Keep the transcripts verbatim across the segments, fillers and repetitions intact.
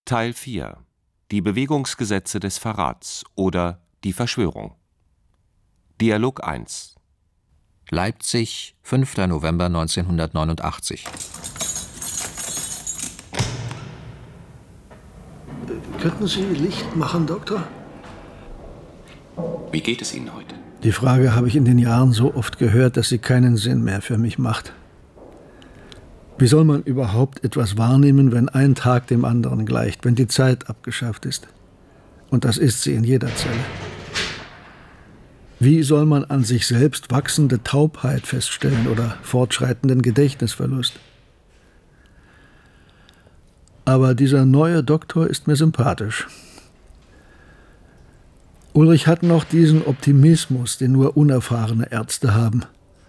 Teil vier. Die Bewegungsgesetze des Verrats oder die Verschwörung. Dialog eins. Leipzig, fünfter November neunzehnhundertneunundachtzig. Könnten Sie Licht machen, Doktor? Wie geht es Ihnen heute? Die Frage habe ich in den Jahren so oft gehört, dass sie keinen Sinn mehr für mich macht. Wie soll man überhaupt etwas wahrnehmen, wenn ein Tag dem anderen gleicht, wenn die Zeit abgeschafft ist? Und das ist sie in jeder Zelle. Wie soll man an sich selbst wachsende Taubheit feststellen oder fortschreitenden Gedächtnisverlust? Aber dieser neue Doktor ist mir sympathisch. Ulrich hat noch diesen Optimismus, den nur unerfahrene Ärzte haben.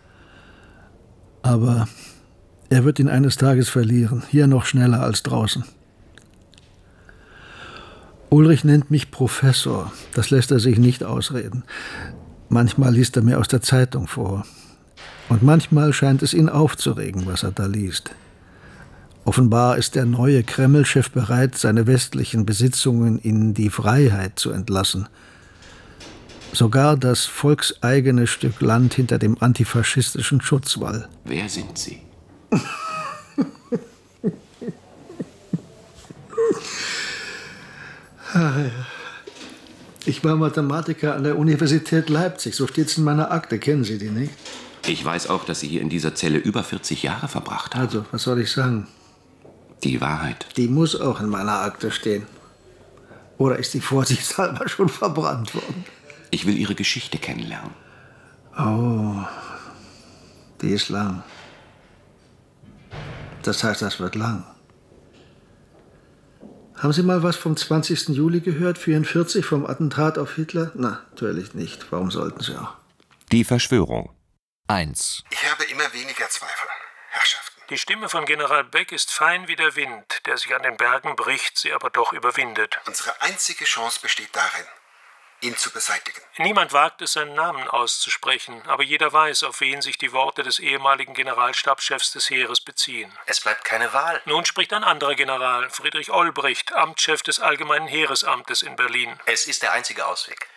Aber er wird ihn eines Tages verlieren, hier noch schneller als draußen. Ulrich nennt mich Professor, das lässt er sich nicht ausreden. Manchmal liest er mir aus der Zeitung vor. Und manchmal scheint es ihn aufzuregen, was er da liest. Offenbar ist der neue Kreml-Chef bereit, seine westlichen Besitzungen in die Freiheit zu entlassen. Sogar das volkseigene Stück Land hinter dem antifaschistischen Schutzwall. Wer sind Sie? Ich war Mathematiker an der Universität Leipzig, so steht's in meiner Akte. Kennen Sie die nicht? Ich weiß auch, dass Sie hier in dieser Zelle über vierzig Jahre verbracht haben. Also, was soll ich sagen? Die Wahrheit. Die muss auch in meiner Akte stehen. Oder ist die vorsichtshalber schon verbrannt worden? Ich will Ihre Geschichte kennenlernen. Oh, die ist lang. Das heißt, das wird lang. Haben Sie mal was vom zwanzigsten Juli gehört, vierundvierzig, vom Attentat auf Hitler? Na, natürlich nicht. Warum sollten Sie auch? Die Verschwörung. eins. Ich habe immer weniger Zweifel, Herrschaften. Die Stimme von General Beck ist fein wie der Wind, der sich an den Bergen bricht, sie aber doch überwindet. Unsere einzige Chance besteht darin, ihn zu beseitigen. Niemand wagt es, seinen Namen auszusprechen, aber jeder weiß, auf wen sich die Worte des ehemaligen Generalstabschefs des Heeres beziehen. Es bleibt keine Wahl. Nun spricht ein anderer General, Friedrich Olbricht, Amtschef des Allgemeinen Heeresamtes in Berlin. Es ist der einzige Ausweg.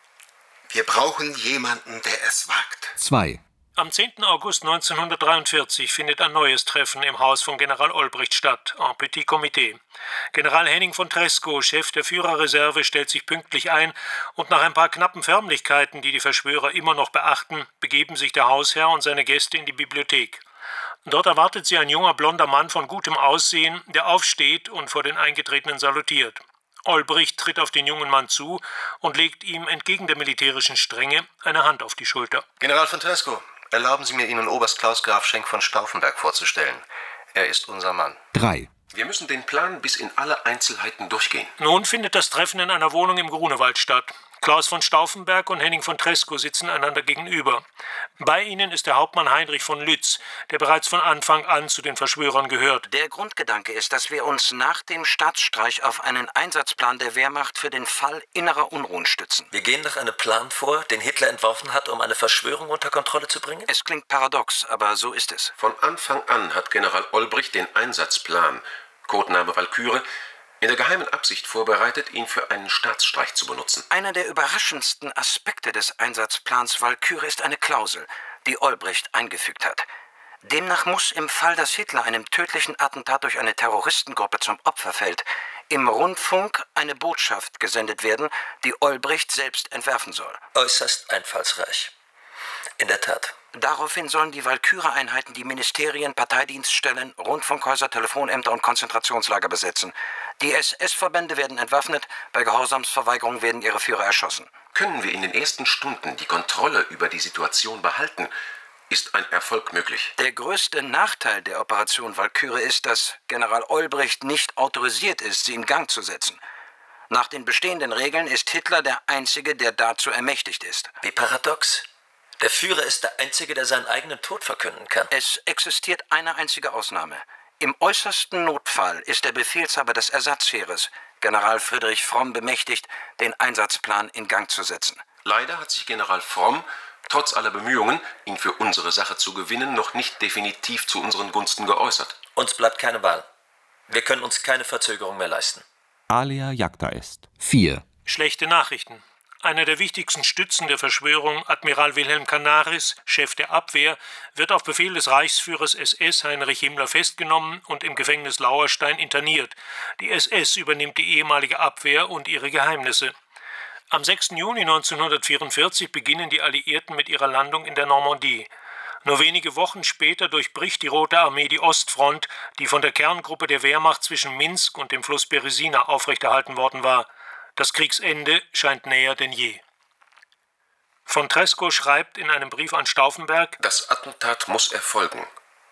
Wir brauchen jemanden, der es wagt. zwei. Am zehnten August neunzehnhundertdreiundvierzig findet ein neues Treffen im Haus von General Olbricht statt, en petit comité. General Henning von Tresckow, Chef der Führerreserve, stellt sich pünktlich ein und nach ein paar knappen Förmlichkeiten, die die Verschwörer immer noch beachten, begeben sich der Hausherr und seine Gäste in die Bibliothek. Dort erwartet sie ein junger blonder Mann von gutem Aussehen, der aufsteht und vor den Eingetretenen salutiert. Olbricht tritt auf den jungen Mann zu und legt ihm entgegen der militärischen Strenge eine Hand auf die Schulter. General von Tresckow, erlauben Sie mir, Ihnen Oberst Klaus Graf Schenk von Stauffenberg vorzustellen. Er ist unser Mann. drei. Wir müssen den Plan bis in alle Einzelheiten durchgehen. Nun findet das Treffen in einer Wohnung im Grunewald statt. Klaus von Stauffenberg und Henning von Tresckow sitzen einander gegenüber. Bei ihnen ist der Hauptmann Heinrich von Lütz, der bereits von Anfang an zu den Verschwörern gehört. Der Grundgedanke ist, dass wir uns nach dem Staatsstreich auf einen Einsatzplan der Wehrmacht für den Fall innerer Unruhen stützen. Wir gehen nach einem Plan vor, den Hitler entworfen hat, um eine Verschwörung unter Kontrolle zu bringen? Es klingt paradox, aber so ist es. Von Anfang an hat General Olbricht den Einsatzplan, Codename Walküre, in der geheimen Absicht vorbereitet, ihn für einen Staatsstreich zu benutzen. Einer der überraschendsten Aspekte des Einsatzplans Walküre ist eine Klausel, die Olbricht eingefügt hat. Demnach muss im Fall, dass Hitler einem tödlichen Attentat durch eine Terroristengruppe zum Opfer fällt, im Rundfunk eine Botschaft gesendet werden, die Olbricht selbst entwerfen soll. Äußerst einfallsreich. In der Tat. Daraufhin sollen die Walküre-Einheiten die Ministerien, Parteidienststellen, Rundfunkhäuser, Telefonämter und Konzentrationslager besetzen. Die S S-Verbände werden entwaffnet, bei Gehorsamsverweigerung werden ihre Führer erschossen. Können wir in den ersten Stunden die Kontrolle über die Situation behalten, ist ein Erfolg möglich. Der größte Nachteil der Operation Walküre ist, dass General Olbricht nicht autorisiert ist, sie in Gang zu setzen. Nach den bestehenden Regeln ist Hitler der Einzige, der dazu ermächtigt ist. Wie paradox. Der Führer ist der Einzige, der seinen eigenen Tod verkünden kann. Es existiert eine einzige Ausnahme. Im äußersten Notfall ist der Befehlshaber des Ersatzheeres, General Friedrich Fromm, bemächtigt, den Einsatzplan in Gang zu setzen. Leider hat sich General Fromm, trotz aller Bemühungen, ihn für unsere Sache zu gewinnen, noch nicht definitiv zu unseren Gunsten geäußert. Uns bleibt keine Wahl. Wir können uns keine Verzögerung mehr leisten. Alia jacta est. vier. Schlechte Nachrichten. Einer der wichtigsten Stützen der Verschwörung, Admiral Wilhelm Canaris, Chef der Abwehr, wird auf Befehl des Reichsführers S S Heinrich Himmler festgenommen und im Gefängnis Lauerstein interniert. Die S S übernimmt die ehemalige Abwehr und ihre Geheimnisse. Am sechsten Juni neunzehnhundertvierundvierzig beginnen die Alliierten mit ihrer Landung in der Normandie. Nur wenige Wochen später durchbricht die Rote Armee die Ostfront, die von der Kerngruppe der Wehrmacht zwischen Minsk und dem Fluss Beresina aufrechterhalten worden war. Das Kriegsende scheint näher denn je. Von Tresckow schreibt in einem Brief an Stauffenberg: Das Attentat muss erfolgen.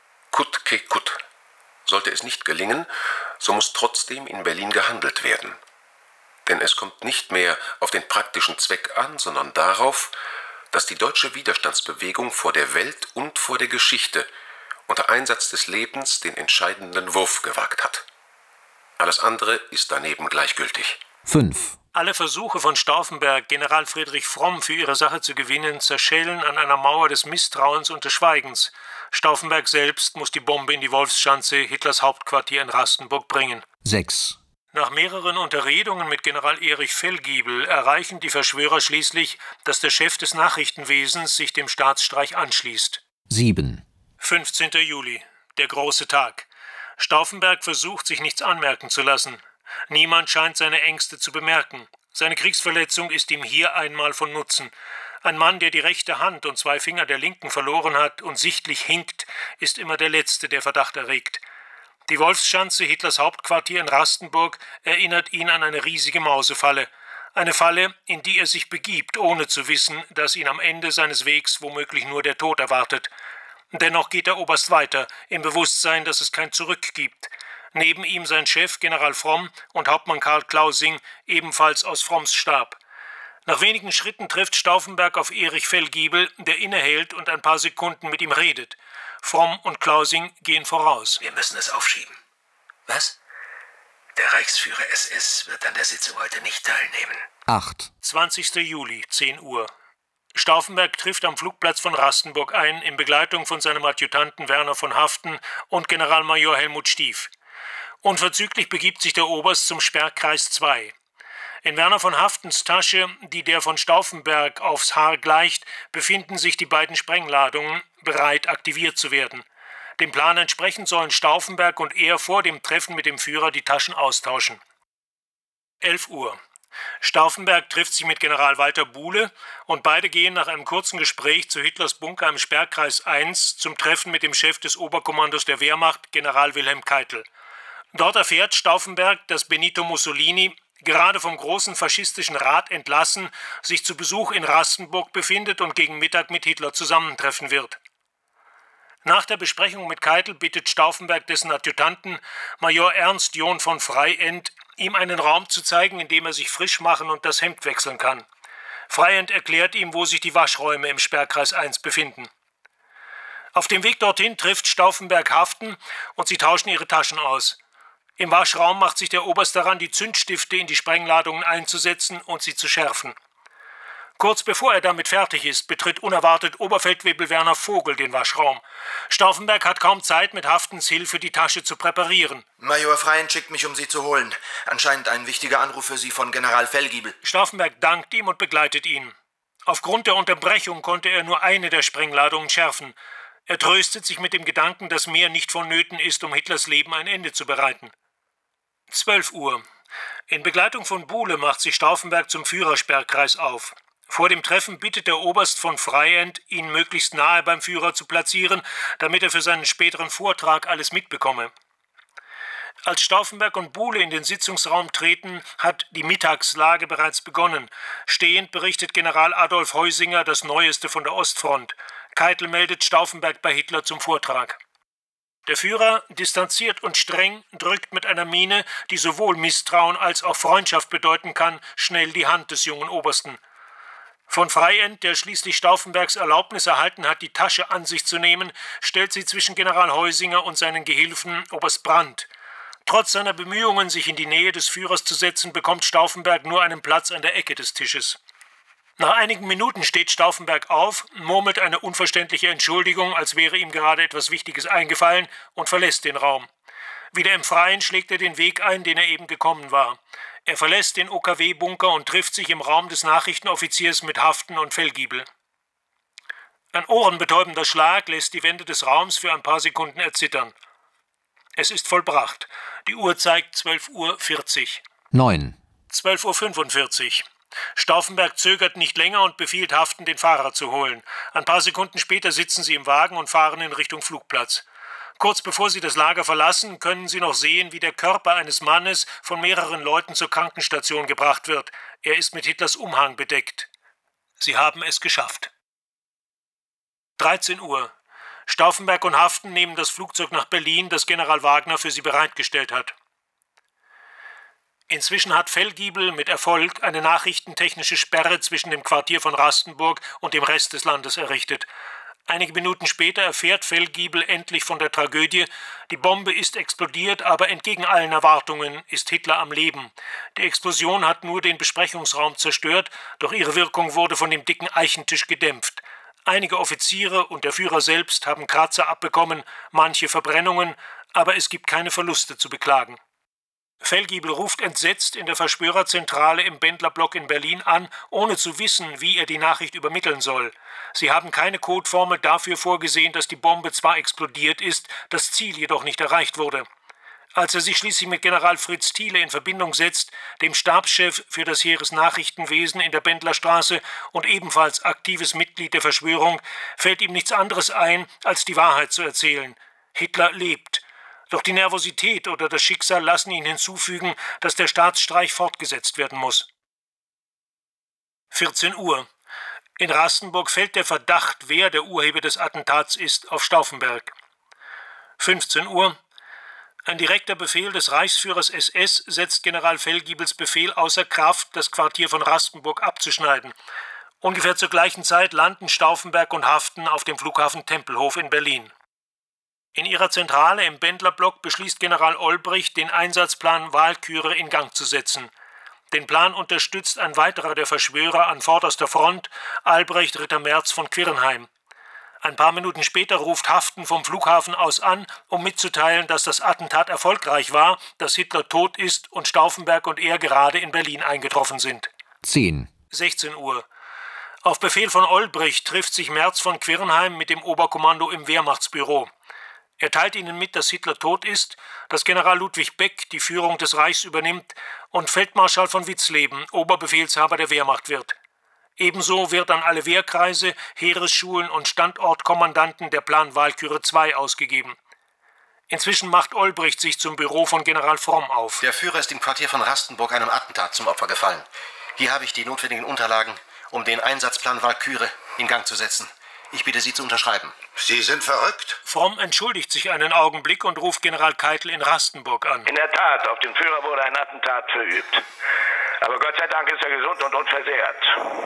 Kut ke kut. Sollte es nicht gelingen, so muss trotzdem in Berlin gehandelt werden. Denn es kommt nicht mehr auf den praktischen Zweck an, sondern darauf, dass die deutsche Widerstandsbewegung vor der Welt und vor der Geschichte unter Einsatz des Lebens den entscheidenden Wurf gewagt hat. Alles andere ist daneben gleichgültig. fünf. Alle Versuche von Stauffenberg, General Friedrich Fromm für ihre Sache zu gewinnen, zerschellen an einer Mauer des Misstrauens und des Schweigens. Stauffenberg selbst muss die Bombe in die Wolfschanze, Hitlers Hauptquartier in Rastenburg, bringen. sechs. Nach mehreren Unterredungen mit General Erich Fellgiebel erreichen die Verschwörer schließlich, dass der Chef des Nachrichtenwesens sich dem Staatsstreich anschließt. sieben. fünfzehnter Juli, der große Tag. Stauffenberg versucht, sich nichts anmerken zu lassen. Niemand scheint seine Ängste zu bemerken. Seine Kriegsverletzung ist ihm hier einmal von Nutzen. Ein Mann, der die rechte Hand und zwei Finger der linken verloren hat und sichtlich hinkt, ist immer der Letzte, der Verdacht erregt. Die Wolfschanze, Hitlers Hauptquartier in Rastenburg, erinnert ihn an eine riesige Mausefalle. Eine Falle, in die er sich begibt, ohne zu wissen, dass ihn am Ende seines Wegs womöglich nur der Tod erwartet. Dennoch geht der Oberst weiter, im Bewusstsein, dass es kein Zurück gibt. Neben ihm sein Chef, General Fromm, und Hauptmann Karl Klausing, ebenfalls aus Fromms Stab. Nach wenigen Schritten trifft Stauffenberg auf Erich Fellgiebel, der innehält und ein paar Sekunden mit ihm redet. Fromm und Klausing gehen voraus. Wir müssen es aufschieben. Was? Der Reichsführer S S wird an der Sitzung heute nicht teilnehmen. acht. zwanzigster Juli, zehn Uhr. Stauffenberg trifft am Flugplatz von Rastenburg ein, in Begleitung von seinem Adjutanten Werner von Haften und Generalmajor Helmut Stief. Unverzüglich begibt sich der Oberst zum Sperrkreis zwei. In Werner von Haftens Tasche, die der von Stauffenberg aufs Haar gleicht, befinden sich die beiden Sprengladungen, bereit aktiviert zu werden. Dem Plan entsprechend sollen Stauffenberg und er vor dem Treffen mit dem Führer die Taschen austauschen. elf Uhr. Stauffenberg trifft sich mit General Walter Buhle und beide gehen nach einem kurzen Gespräch zu Hitlers Bunker im Sperrkreis eins zum Treffen mit dem Chef des Oberkommandos der Wehrmacht, General Wilhelm Keitel. Dort erfährt Stauffenberg, dass Benito Mussolini, gerade vom großen faschistischen Rat entlassen, sich zu Besuch in Rastenburg befindet und gegen Mittag mit Hitler zusammentreffen wird. Nach der Besprechung mit Keitel bittet Stauffenberg dessen Adjutanten, Major Ernst John von Freiend, ihm einen Raum zu zeigen, in dem er sich frisch machen und das Hemd wechseln kann. Freiend erklärt ihm, wo sich die Waschräume im Sperrkreis eins befinden. Auf dem Weg dorthin trifft Stauffenberg Haften und sie tauschen ihre Taschen aus. Im Waschraum macht sich der Oberst daran, die Zündstifte in die Sprengladungen einzusetzen und sie zu schärfen. Kurz bevor er damit fertig ist, betritt unerwartet Oberfeldwebel Werner Vogel den Waschraum. Stauffenberg hat kaum Zeit, mit Haftens Hilfe die Tasche zu präparieren. Major Freiend schickt mich, um Sie zu holen. Anscheinend ein wichtiger Anruf für Sie von General Fellgiebel. Stauffenberg dankt ihm und begleitet ihn. Aufgrund der Unterbrechung konnte er nur eine der Sprengladungen schärfen. Er tröstet sich mit dem Gedanken, dass mehr nicht vonnöten ist, um Hitlers Leben ein Ende zu bereiten. zwölf Uhr. In Begleitung von Buhle macht sich Stauffenberg zum Führersperrkreis auf. Vor dem Treffen bittet der Oberst von Freiend, ihn möglichst nahe beim Führer zu platzieren, damit er für seinen späteren Vortrag alles mitbekomme. Als Stauffenberg und Buhle in den Sitzungsraum treten, hat die Mittagslage bereits begonnen. Stehend berichtet General Adolf Heusinger das Neueste von der Ostfront. Keitel meldet Stauffenberg bei Hitler zum Vortrag. Der Führer, distanziert und streng, drückt mit einer Miene, die sowohl Misstrauen als auch Freundschaft bedeuten kann, schnell die Hand des jungen Obersten. Von Freiend, der schließlich Stauffenbergs Erlaubnis erhalten hat, die Tasche an sich zu nehmen, stellt sie zwischen General Heusinger und seinen Gehilfen Oberst Brandt. Trotz seiner Bemühungen, sich in die Nähe des Führers zu setzen, bekommt Stauffenberg nur einen Platz an der Ecke des Tisches. Nach einigen Minuten steht Stauffenberg auf, murmelt eine unverständliche Entschuldigung, als wäre ihm gerade etwas Wichtiges eingefallen, und verlässt den Raum. Wieder im Freien schlägt er den Weg ein, den er eben gekommen war. Er verlässt den O K W-Bunker und trifft sich im Raum des Nachrichtenoffiziers mit Haften und Fellgiebel. Ein ohrenbetäubender Schlag lässt die Wände des Raums für ein paar Sekunden erzittern. Es ist vollbracht. Die Uhr zeigt zwölf Uhr vierzig. neun. zwölf Uhr fünfundvierzig. Stauffenberg zögert nicht länger und befiehlt Haften, den Fahrer zu holen. Ein paar Sekunden später sitzen sie im Wagen und fahren in Richtung Flugplatz. Kurz bevor sie das Lager verlassen, können sie noch sehen, wie der Körper eines Mannes von mehreren Leuten zur Krankenstation gebracht wird. Er ist mit Hitlers Umhang bedeckt. Sie haben es geschafft. dreizehn Uhr. Stauffenberg und Haften nehmen das Flugzeug nach Berlin, das General Wagner für sie bereitgestellt hat. Inzwischen hat Fellgiebel mit Erfolg eine nachrichtentechnische Sperre zwischen dem Quartier von Rastenburg und dem Rest des Landes errichtet. Einige Minuten später erfährt Fellgiebel endlich von der Tragödie. Die Bombe ist explodiert, aber entgegen allen Erwartungen ist Hitler am Leben. Die Explosion hat nur den Besprechungsraum zerstört, doch ihre Wirkung wurde von dem dicken Eichentisch gedämpft. Einige Offiziere und der Führer selbst haben Kratzer abbekommen, manche Verbrennungen, aber es gibt keine Verluste zu beklagen. Fellgiebel ruft entsetzt in der Verschwörerzentrale im Bendlerblock in Berlin an, ohne zu wissen, wie er die Nachricht übermitteln soll. Sie haben keine Codeformel dafür vorgesehen, dass die Bombe zwar explodiert ist, das Ziel jedoch nicht erreicht wurde. Als er sich schließlich mit General Fritz Thiele in Verbindung setzt, dem Stabschef für das Heeresnachrichtenwesen in der Bendlerstraße und ebenfalls aktives Mitglied der Verschwörung, fällt ihm nichts anderes ein, als die Wahrheit zu erzählen. Hitler lebt. Doch die Nervosität oder das Schicksal lassen ihn hinzufügen, dass der Staatsstreich fortgesetzt werden muss. vierzehn Uhr. In Rastenburg fällt der Verdacht, wer der Urheber des Attentats ist, auf Stauffenberg. fünfzehn Uhr. Ein direkter Befehl des Reichsführers S S setzt General Fellgiebels Befehl außer Kraft, das Quartier von Rastenburg abzuschneiden. Ungefähr zur gleichen Zeit landen Stauffenberg und Haften auf dem Flughafen Tempelhof in Berlin. In ihrer Zentrale im Bendlerblock beschließt General Olbricht, den Einsatzplan Walküre in Gang zu setzen. Den Plan unterstützt ein weiterer der Verschwörer an vorderster Front, Albrecht Ritter Merz von Quirnheim. Ein paar Minuten später ruft Haften vom Flughafen aus an, um mitzuteilen, dass das Attentat erfolgreich war, dass Hitler tot ist und Stauffenberg und er gerade in Berlin eingetroffen sind. zehn. sechzehn Uhr. Auf Befehl von Olbricht trifft sich Merz von Quirnheim mit dem Oberkommando im Wehrmachtsbüro. Er teilt ihnen mit, dass Hitler tot ist, dass General Ludwig Beck die Führung des Reichs übernimmt und Feldmarschall von Witzleben Oberbefehlshaber der Wehrmacht wird. Ebenso wird an alle Wehrkreise, Heeresschulen und Standortkommandanten der Plan Walküre zwei ausgegeben. Inzwischen macht Olbricht sich zum Büro von General Fromm auf. Der Führer ist im Quartier von Rastenburg einem Attentat zum Opfer gefallen. Hier habe ich die notwendigen Unterlagen, um den Einsatzplan Walküre in Gang zu setzen. Ich bitte Sie zu unterschreiben. Sie sind verrückt. Fromm entschuldigt sich einen Augenblick und ruft General Keitel in Rastenburg an. In der Tat, auf den Führer wurde ein Attentat verübt. Aber Gott sei Dank ist er gesund und unversehrt.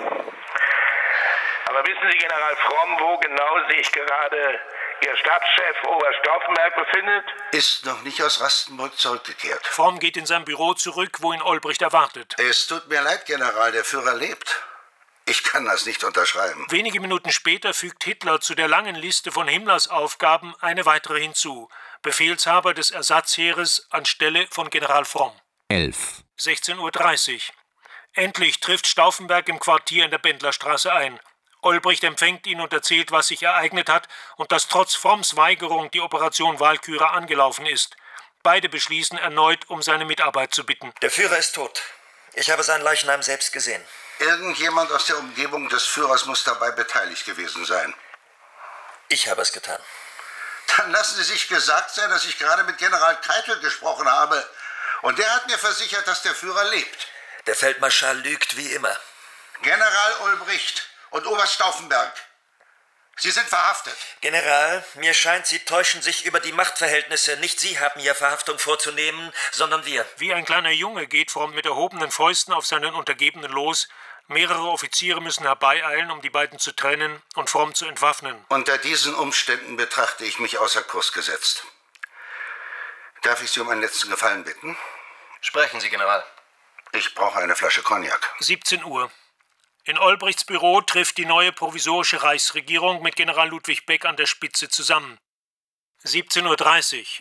Aber wissen Sie, General Fromm, wo genau sich gerade Ihr Stabschef Oberst Stauffenberg befindet? Ist noch nicht aus Rastenburg zurückgekehrt. Fromm geht in sein Büro zurück, wo ihn Olbricht erwartet. Es tut mir leid, General, der Führer lebt. Ich kann das nicht unterschreiben. Wenige Minuten später fügt Hitler zu der langen Liste von Himmlers Aufgaben eine weitere hinzu. Befehlshaber des Ersatzheeres anstelle von General Fromm. elf. sechzehn Uhr dreißig. Endlich trifft Stauffenberg im Quartier in der Bendlerstraße ein. Olbricht empfängt ihn und erzählt, was sich ereignet hat und dass trotz Fromms Weigerung die Operation Walküre angelaufen ist. Beide beschließen erneut, um seine Mitarbeit zu bitten. Der Führer ist tot. Ich habe seinen Leichnam selbst gesehen. Irgendjemand aus der Umgebung des Führers muss dabei beteiligt gewesen sein. Ich habe es getan. Dann lassen Sie sich gesagt sein, dass ich gerade mit General Keitel gesprochen habe. Und der hat mir versichert, dass der Führer lebt. Der Feldmarschall lügt wie immer. General Olbricht und Oberst Stauffenberg, Sie sind verhaftet. General, mir scheint, Sie täuschen sich über die Machtverhältnisse. Nicht Sie haben hier Verhaftung vorzunehmen, sondern wir. Wie ein kleiner Junge geht Fromm mit erhobenen Fäusten auf seinen Untergebenen los. Mehrere Offiziere müssen herbeieilen, um die beiden zu trennen und Fromm zu entwaffnen. Unter diesen Umständen betrachte ich mich außer Kurs gesetzt. Darf ich Sie um einen letzten Gefallen bitten? Sprechen Sie, General. Ich brauche eine Flasche Cognac. siebzehn Uhr. In Olbrichts Büro trifft die neue provisorische Reichsregierung mit General Ludwig Beck an der Spitze zusammen. siebzehn Uhr dreißig.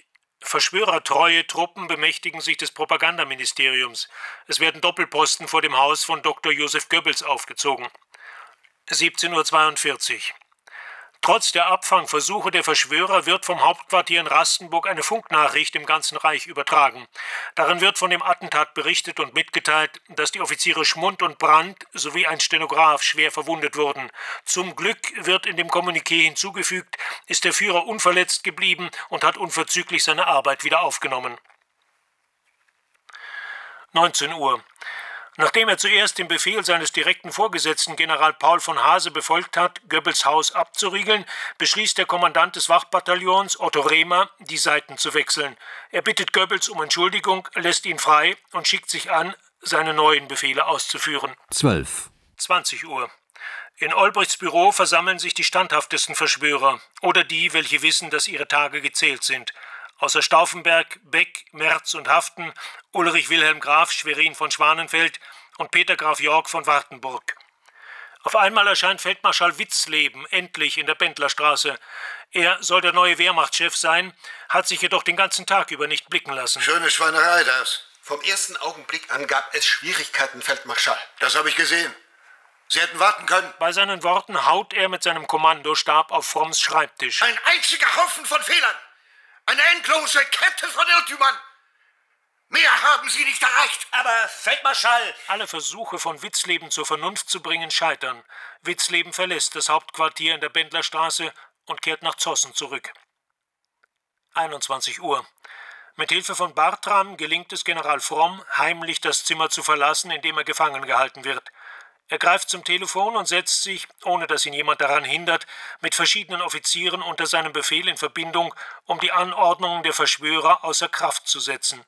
Verschwörertreue Truppen bemächtigen sich des Propagandaministeriums. Es werden Doppelposten vor dem Haus von Doktor Joseph Goebbels aufgezogen. siebzehn Uhr zweiundvierzig. Trotz der Abfangversuche der Verschwörer wird vom Hauptquartier in Rastenburg eine Funknachricht im ganzen Reich übertragen. Darin wird von dem Attentat berichtet und mitgeteilt, dass die Offiziere Schmund und Brandt sowie ein Stenograf schwer verwundet wurden. Zum Glück wird in dem Kommuniqué hinzugefügt, ist der Führer unverletzt geblieben und hat unverzüglich seine Arbeit wieder aufgenommen. neunzehn Uhr. Nachdem er zuerst den Befehl seines direkten Vorgesetzten General Paul von Haase befolgt hat, Goebbels Haus abzuriegeln, beschließt der Kommandant des Wachbataillons, Otto Rehmer, die Seiten zu wechseln. Er bittet Goebbels um Entschuldigung, lässt ihn frei und schickt sich an, seine neuen Befehle auszuführen. zwölf. zwanzig Uhr. In Olbrichts Büro versammeln sich die standhaftesten Verschwörer oder die, welche wissen, dass ihre Tage gezählt sind. Außer Stauffenberg, Beck, Merz und Haften, Ulrich Wilhelm Graf Schwerin von Schwanenfeld und Peter Graf Yorck von Wartenburg. Auf einmal erscheint Feldmarschall Witzleben endlich in der Bendlerstraße. Er soll der neue Wehrmachtschef sein, hat sich jedoch den ganzen Tag über nicht blicken lassen. Schöne Schweinerei, das. Vom ersten Augenblick an gab es Schwierigkeiten, Feldmarschall. Das habe ich gesehen. Sie hätten warten können. Bei seinen Worten haut er mit seinem Kommandostab auf Fromms Schreibtisch. Ein einziger Haufen von Fehlern. Eine endlose Kette von Irrtümern. Mehr haben Sie nicht erreicht. Aber, Feldmarschall! Alle Versuche von Witzleben zur Vernunft zu bringen scheitern. Witzleben verlässt das Hauptquartier in der Bendlerstraße und kehrt nach Zossen zurück. einundzwanzig Uhr. Mit Hilfe von Bartram gelingt es General Fromm, heimlich das Zimmer zu verlassen, in dem er gefangen gehalten wird. Er greift zum Telefon und setzt sich, ohne dass ihn jemand daran hindert, mit verschiedenen Offizieren unter seinem Befehl in Verbindung, um die Anordnungen der Verschwörer außer Kraft zu setzen.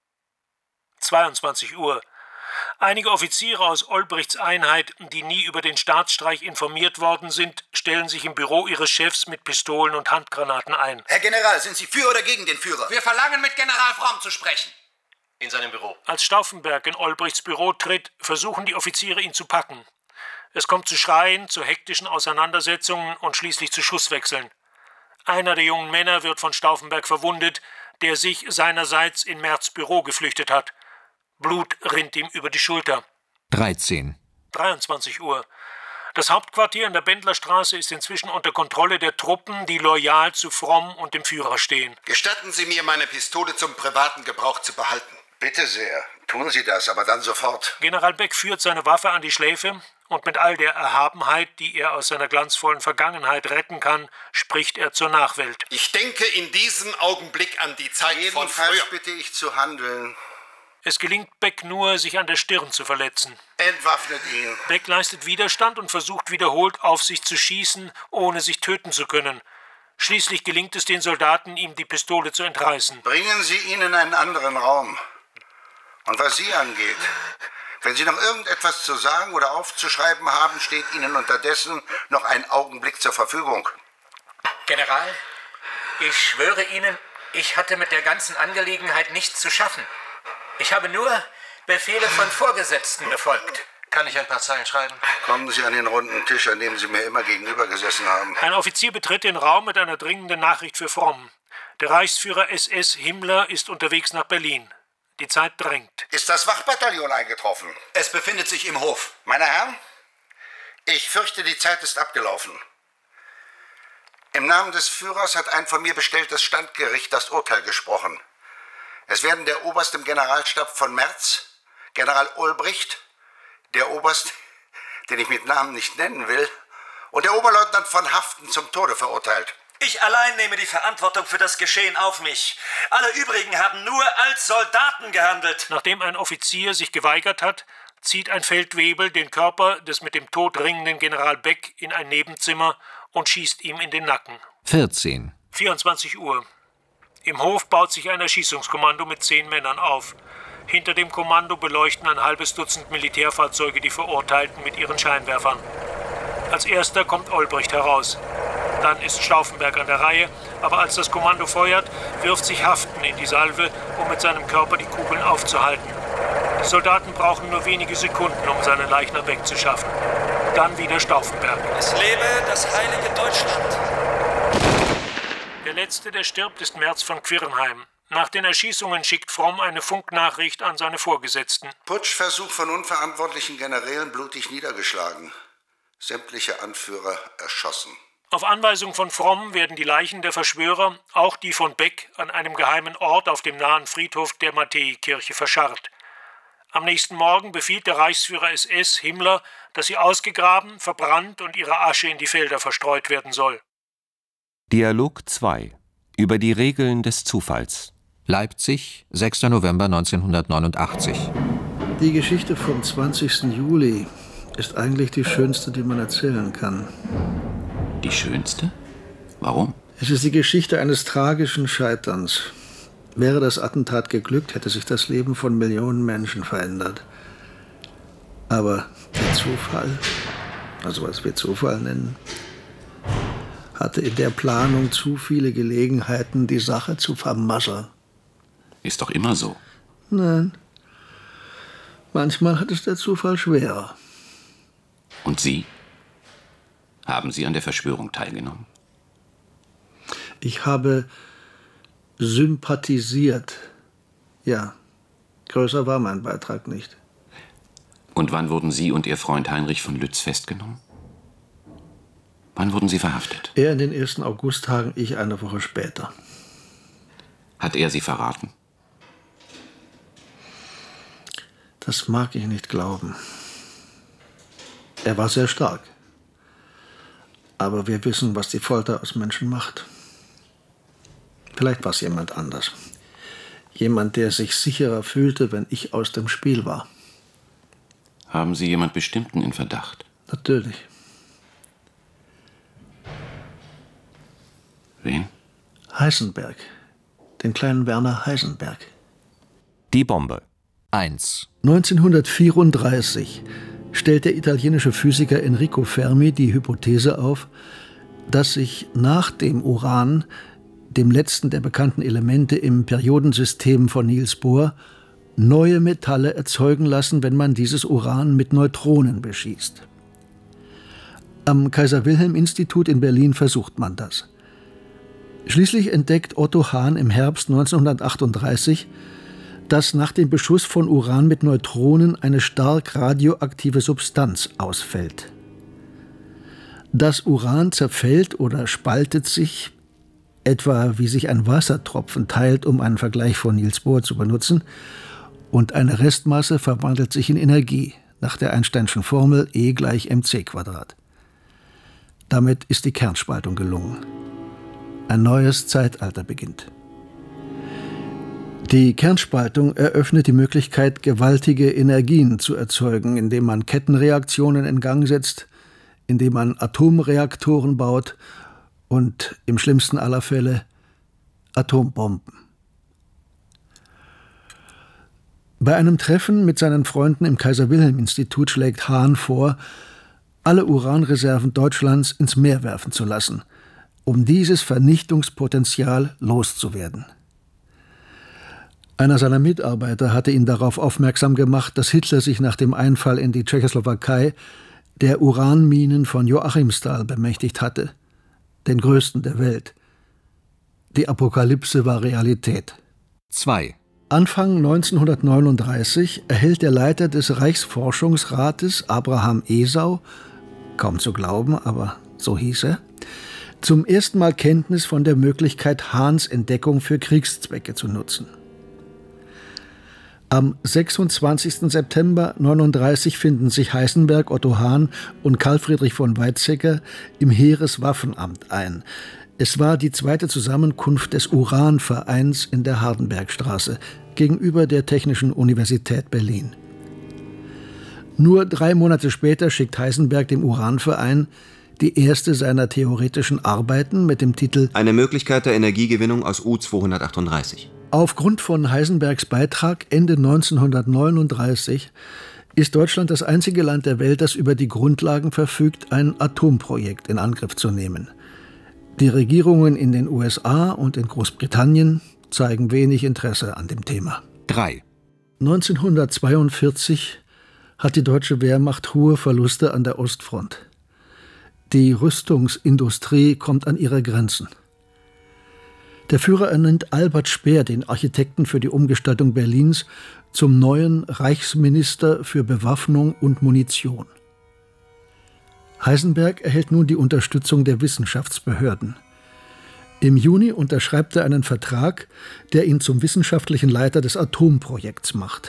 zweiundzwanzig Uhr. Einige Offiziere aus Olbrichts Einheit, die nie über den Staatsstreich informiert worden sind, stellen sich im Büro ihres Chefs mit Pistolen und Handgranaten ein. Herr General, sind Sie für oder gegen den Führer? Wir verlangen, mit General Fromm zu sprechen. In seinem Büro. Als Stauffenberg in Olbrichts Büro tritt, versuchen die Offiziere, ihn zu packen. Es kommt zu Schreien, zu hektischen Auseinandersetzungen und schließlich zu Schusswechseln. Einer der jungen Männer wird von Stauffenberg verwundet, der sich seinerseits in Merz' Büro geflüchtet hat. Blut rinnt ihm über die Schulter. dreizehn. dreiundzwanzig Uhr. Das Hauptquartier in der Bendlerstraße ist inzwischen unter Kontrolle der Truppen, die loyal zu Fromm und dem Führer stehen. Gestatten Sie mir, meine Pistole zum privaten Gebrauch zu behalten. Bitte sehr. Tun Sie das, aber dann sofort. General Beck führt seine Waffe an die Schläfe und mit all der Erhabenheit, die er aus seiner glanzvollen Vergangenheit retten kann, spricht er zur Nachwelt. Ich denke in diesem Augenblick an die Zeit von früher. Jedenfalls bitte ich zu handeln. Es gelingt Beck nur, sich an der Stirn zu verletzen. Entwaffnet ihn. Beck leistet Widerstand und versucht wiederholt, auf sich zu schießen, ohne sich töten zu können. Schließlich gelingt es den Soldaten, ihm die Pistole zu entreißen. Bringen Sie ihn in einen anderen Raum. Und was Sie angeht, wenn Sie noch irgendetwas zu sagen oder aufzuschreiben haben, steht Ihnen unterdessen noch ein Augenblick zur Verfügung. General, ich schwöre Ihnen, ich hatte mit der ganzen Angelegenheit nichts zu schaffen. Ich habe nur Befehle von Vorgesetzten befolgt. Kann ich ein paar Zeilen schreiben? Kommen Sie an den runden Tisch, an dem Sie mir immer gegenüber gesessen haben. Ein Offizier betritt den Raum mit einer dringenden Nachricht für Fromm. Der Reichsführer S S Himmler ist unterwegs nach Berlin. Die Zeit drängt. Ist das Wachbataillon eingetroffen? Es befindet sich im Hof. Meine Herren, ich fürchte, die Zeit ist abgelaufen. Im Namen des Führers hat ein von mir bestelltes Standgericht das Urteil gesprochen. Es werden der Oberst im Generalstab von Merz, General Olbricht, der Oberst, den ich mit Namen nicht nennen will, und der Oberleutnant von Haften zum Tode verurteilt. Ich allein nehme die Verantwortung für das Geschehen auf mich. Alle übrigen haben nur als Soldaten gehandelt. Nachdem ein Offizier sich geweigert hat, zieht ein Feldwebel den Körper des mit dem Tod ringenden General Beck in ein Nebenzimmer und schießt ihm in den Nacken. vierzehn. vierundzwanzig Uhr. Im Hof baut sich ein Erschießungskommando mit zehn Männern auf. Hinter dem Kommando beleuchten ein halbes Dutzend Militärfahrzeuge die Verurteilten mit ihren Scheinwerfern. Als erster kommt Olbricht heraus. Dann ist Stauffenberg an der Reihe, aber als das Kommando feuert, wirft sich Haften in die Salve, um mit seinem Körper die Kugeln aufzuhalten. Die Soldaten brauchen nur wenige Sekunden, um seinen Leichnam wegzuschaffen. Dann wieder Stauffenberg. Es lebe das heilige Deutschland. Der Letzte, der stirbt, ist Merz von Quirnheim. Nach den Erschießungen schickt Fromm eine Funknachricht an seine Vorgesetzten. Putschversuch von unverantwortlichen Generälen blutig niedergeschlagen. Sämtliche Anführer erschossen. Auf Anweisung von Fromm werden die Leichen der Verschwörer, auch die von Beck, an einem geheimen Ort auf dem nahen Friedhof der Matthäikirche verscharrt. Am nächsten Morgen befiehlt der Reichsführer S S Himmler, dass sie ausgegraben, verbrannt und ihre Asche in die Felder verstreut werden soll. Dialog zwei. Über die Regeln des Zufalls. Leipzig, sechster November neunzehnhundertneunundachtzig. Die Geschichte vom zwanzigsten Juli ist eigentlich die schönste, die man erzählen kann. Die schönste? Warum? Es ist die Geschichte eines tragischen Scheiterns. Wäre das Attentat geglückt, hätte sich das Leben von Millionen Menschen verändert. Aber der Zufall, also was wir Zufall nennen, hatte in der Planung zu viele Gelegenheiten, die Sache zu vermasseln. Ist doch immer so. Nein. Manchmal hat es der Zufall schwerer. Und Sie? Haben Sie an der Verschwörung teilgenommen? Ich habe sympathisiert. Ja, größer war mein Beitrag nicht. Und wann wurden Sie und Ihr Freund Heinrich von Lütz festgenommen? Wann wurden Sie verhaftet? Er in den ersten Augusttagen, ich eine Woche später. Hat er Sie verraten? Das mag ich nicht glauben. Er war sehr stark. Aber wir wissen, was die Folter aus Menschen macht. Vielleicht war es jemand anders. Jemand, der sich sicherer fühlte, wenn ich aus dem Spiel war. Haben Sie jemand Bestimmten in Verdacht? Natürlich. Wen? Heisenberg. Den kleinen Werner Heisenberg. Die Bombe. eins. neunzehnhundertvierunddreißig stellt der italienische Physiker Enrico Fermi die Hypothese auf, dass sich nach dem Uran, dem letzten der bekannten Elemente im Periodensystem von Niels Bohr, neue Metalle erzeugen lassen, wenn man dieses Uran mit Neutronen beschießt. Am Kaiser-Wilhelm-Institut in Berlin versucht man das. Schließlich entdeckt Otto Hahn im Herbst neunzehnhundertachtunddreißig, dass nach dem Beschuss von Uran mit Neutronen eine stark radioaktive Substanz ausfällt. Das Uran zerfällt oder spaltet sich, etwa wie sich ein Wassertropfen teilt, um einen Vergleich von Niels Bohr zu benutzen, und eine Restmasse verwandelt sich in Energie, nach der Einsteinschen Formel E gleich mc Quadrat. Damit ist die Kernspaltung gelungen. Ein neues Zeitalter beginnt. Die Kernspaltung eröffnet die Möglichkeit, gewaltige Energien zu erzeugen, indem man Kettenreaktionen in Gang setzt, indem man Atomreaktoren baut und im schlimmsten aller Fälle Atombomben. Bei einem Treffen mit seinen Freunden im Kaiser-Wilhelm-Institut schlägt Hahn vor, alle Uranreserven Deutschlands ins Meer werfen zu lassen, um dieses Vernichtungspotenzial loszuwerden. Einer seiner Mitarbeiter hatte ihn darauf aufmerksam gemacht, dass Hitler sich nach dem Einfall in die Tschechoslowakei der Uranminen von Joachimsthal bemächtigt hatte, den größten der Welt. Die Apokalypse war Realität. zwei. Anfang neunzehnhundertneununddreißig erhält der Leiter des Reichsforschungsrates, Abraham Esau, kaum zu glauben, aber so hieß er, zum ersten Mal Kenntnis von der Möglichkeit, Hahns Entdeckung für Kriegszwecke zu nutzen. Am sechsundzwanzigsten September neununddreißig finden sich Heisenberg, Otto Hahn und Carl Friedrich von Weizsäcker im Heereswaffenamt ein. Es war die zweite Zusammenkunft des Uranvereins in der Hardenbergstraße gegenüber der Technischen Universität Berlin. Nur drei Monate später schickt Heisenberg dem Uranverein die erste seiner theoretischen Arbeiten mit dem Titel »Eine Möglichkeit der Energiegewinnung aus U zweihundertachtunddreißig«. Aufgrund von Heisenbergs Beitrag Ende neunzehnhundertneununddreißig ist Deutschland das einzige Land der Welt, das über die Grundlagen verfügt, ein Atomprojekt in Angriff zu nehmen. Die Regierungen in den U S A und in Großbritannien zeigen wenig Interesse an dem Thema. drei. neunzehnhundertzweiundvierzig hat die deutsche Wehrmacht hohe Verluste an der Ostfront. Die Rüstungsindustrie kommt an ihre Grenzen. Der Führer ernennt Albert Speer, den Architekten für die Umgestaltung Berlins, zum neuen Reichsminister für Bewaffnung und Munition. Heisenberg erhält nun die Unterstützung der Wissenschaftsbehörden. Im Juni unterschreibt er einen Vertrag, der ihn zum wissenschaftlichen Leiter des Atomprojekts macht.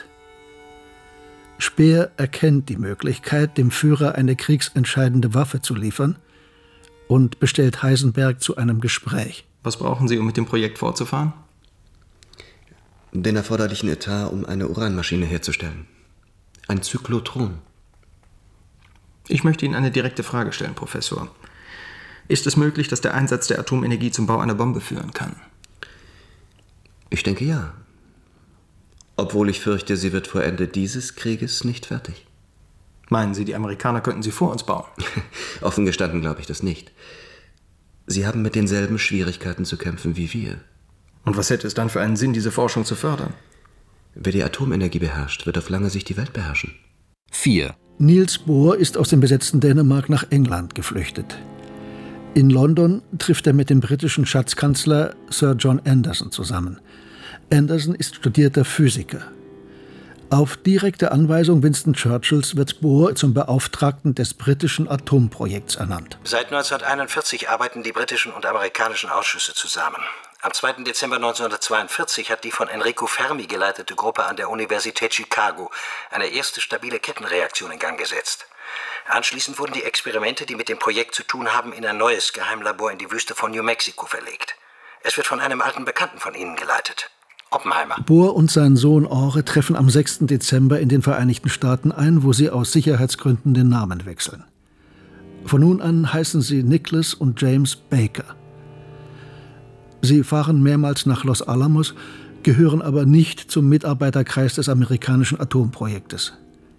Speer erkennt die Möglichkeit, dem Führer eine kriegsentscheidende Waffe zu liefern und bestellt Heisenberg zu einem Gespräch. Was brauchen Sie, um mit dem Projekt fortzufahren? Den erforderlichen Etat, um eine Uranmaschine herzustellen. Ein Zyklotron. Ich möchte Ihnen eine direkte Frage stellen, Professor. Ist es möglich, dass der Einsatz der Atomenergie zum Bau einer Bombe führen kann? Ich denke ja. Obwohl ich fürchte, sie wird vor Ende dieses Krieges nicht fertig. Meinen Sie, die Amerikaner könnten sie vor uns bauen? Offen gestanden glaube ich das nicht. Sie haben mit denselben Schwierigkeiten zu kämpfen wie wir. Und was hätte es dann für einen Sinn, diese Forschung zu fördern? Wer die Atomenergie beherrscht, wird auf lange Sicht die Welt beherrschen. vier. Niels Bohr ist aus dem besetzten Dänemark nach England geflüchtet. In London trifft er mit dem britischen Schatzkanzler Sir John Anderson zusammen. Anderson ist studierter Physiker. Auf direkte Anweisung Winston Churchills wird Bohr zum Beauftragten des britischen Atomprojekts ernannt. Seit neunzehnhunderteinundvierzig arbeiten die britischen und amerikanischen Ausschüsse zusammen. Am zweiten Dezember neunzehnhundertzweiundvierzig hat die von Enrico Fermi geleitete Gruppe an der Universität Chicago eine erste stabile Kettenreaktion in Gang gesetzt. Anschließend wurden die Experimente, die mit dem Projekt zu tun haben, in ein neues Geheimlabor in die Wüste von New Mexico verlegt. Es wird von einem alten Bekannten von Ihnen geleitet, Oppenheimer. Bohr und sein Sohn Henri treffen am sechsten Dezember in den Vereinigten Staaten ein, wo sie aus Sicherheitsgründen den Namen wechseln. Von nun an heißen sie Nicholas und James Baker. Sie fahren mehrmals nach Los Alamos, gehören aber nicht zum Mitarbeiterkreis des amerikanischen Atomprojektes.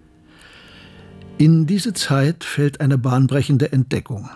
In diese Zeit fällt eine bahnbrechende Entdeckung.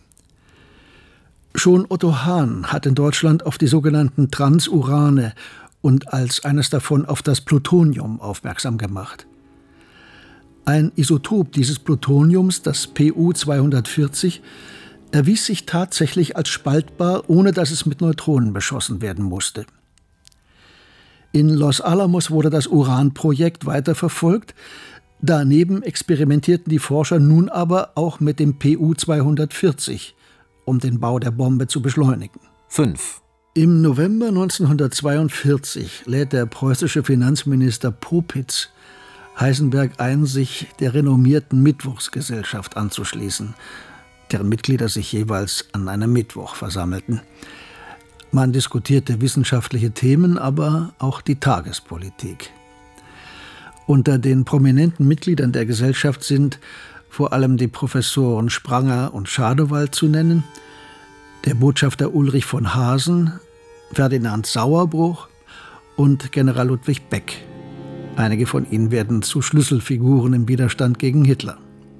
Schon Otto Hahn hat in Deutschland auf die sogenannten Transurane und als eines davon auf das Plutonium aufmerksam gemacht. Ein Isotop dieses Plutoniums, das P U zweihundertvierzig, erwies sich tatsächlich als spaltbar, ohne dass es mit Neutronen beschossen werden musste. In Los Alamos wurde das Uranprojekt weiterverfolgt. Daneben experimentierten die Forscher nun aber auch mit dem P U zweihundertvierzig, um den Bau der Bombe zu beschleunigen. fünf. Im November neunzehnhundertzweiundvierzig lädt der preußische Finanzminister Popitz Heisenberg ein, sich der renommierten Mittwochsgesellschaft anzuschließen, deren Mitglieder sich jeweils an einem Mittwoch versammelten. Man diskutierte wissenschaftliche Themen, aber auch die Tagespolitik. Unter den prominenten Mitgliedern der Gesellschaft sind vor allem die Professoren Spranger und Schadewald zu nennen, der Botschafter Ulrich von Hasen, Ferdinand Sauerbruch und General Ludwig Beck. Einige von ihnen werden zu Schlüsselfiguren im Widerstand gegen Hitler.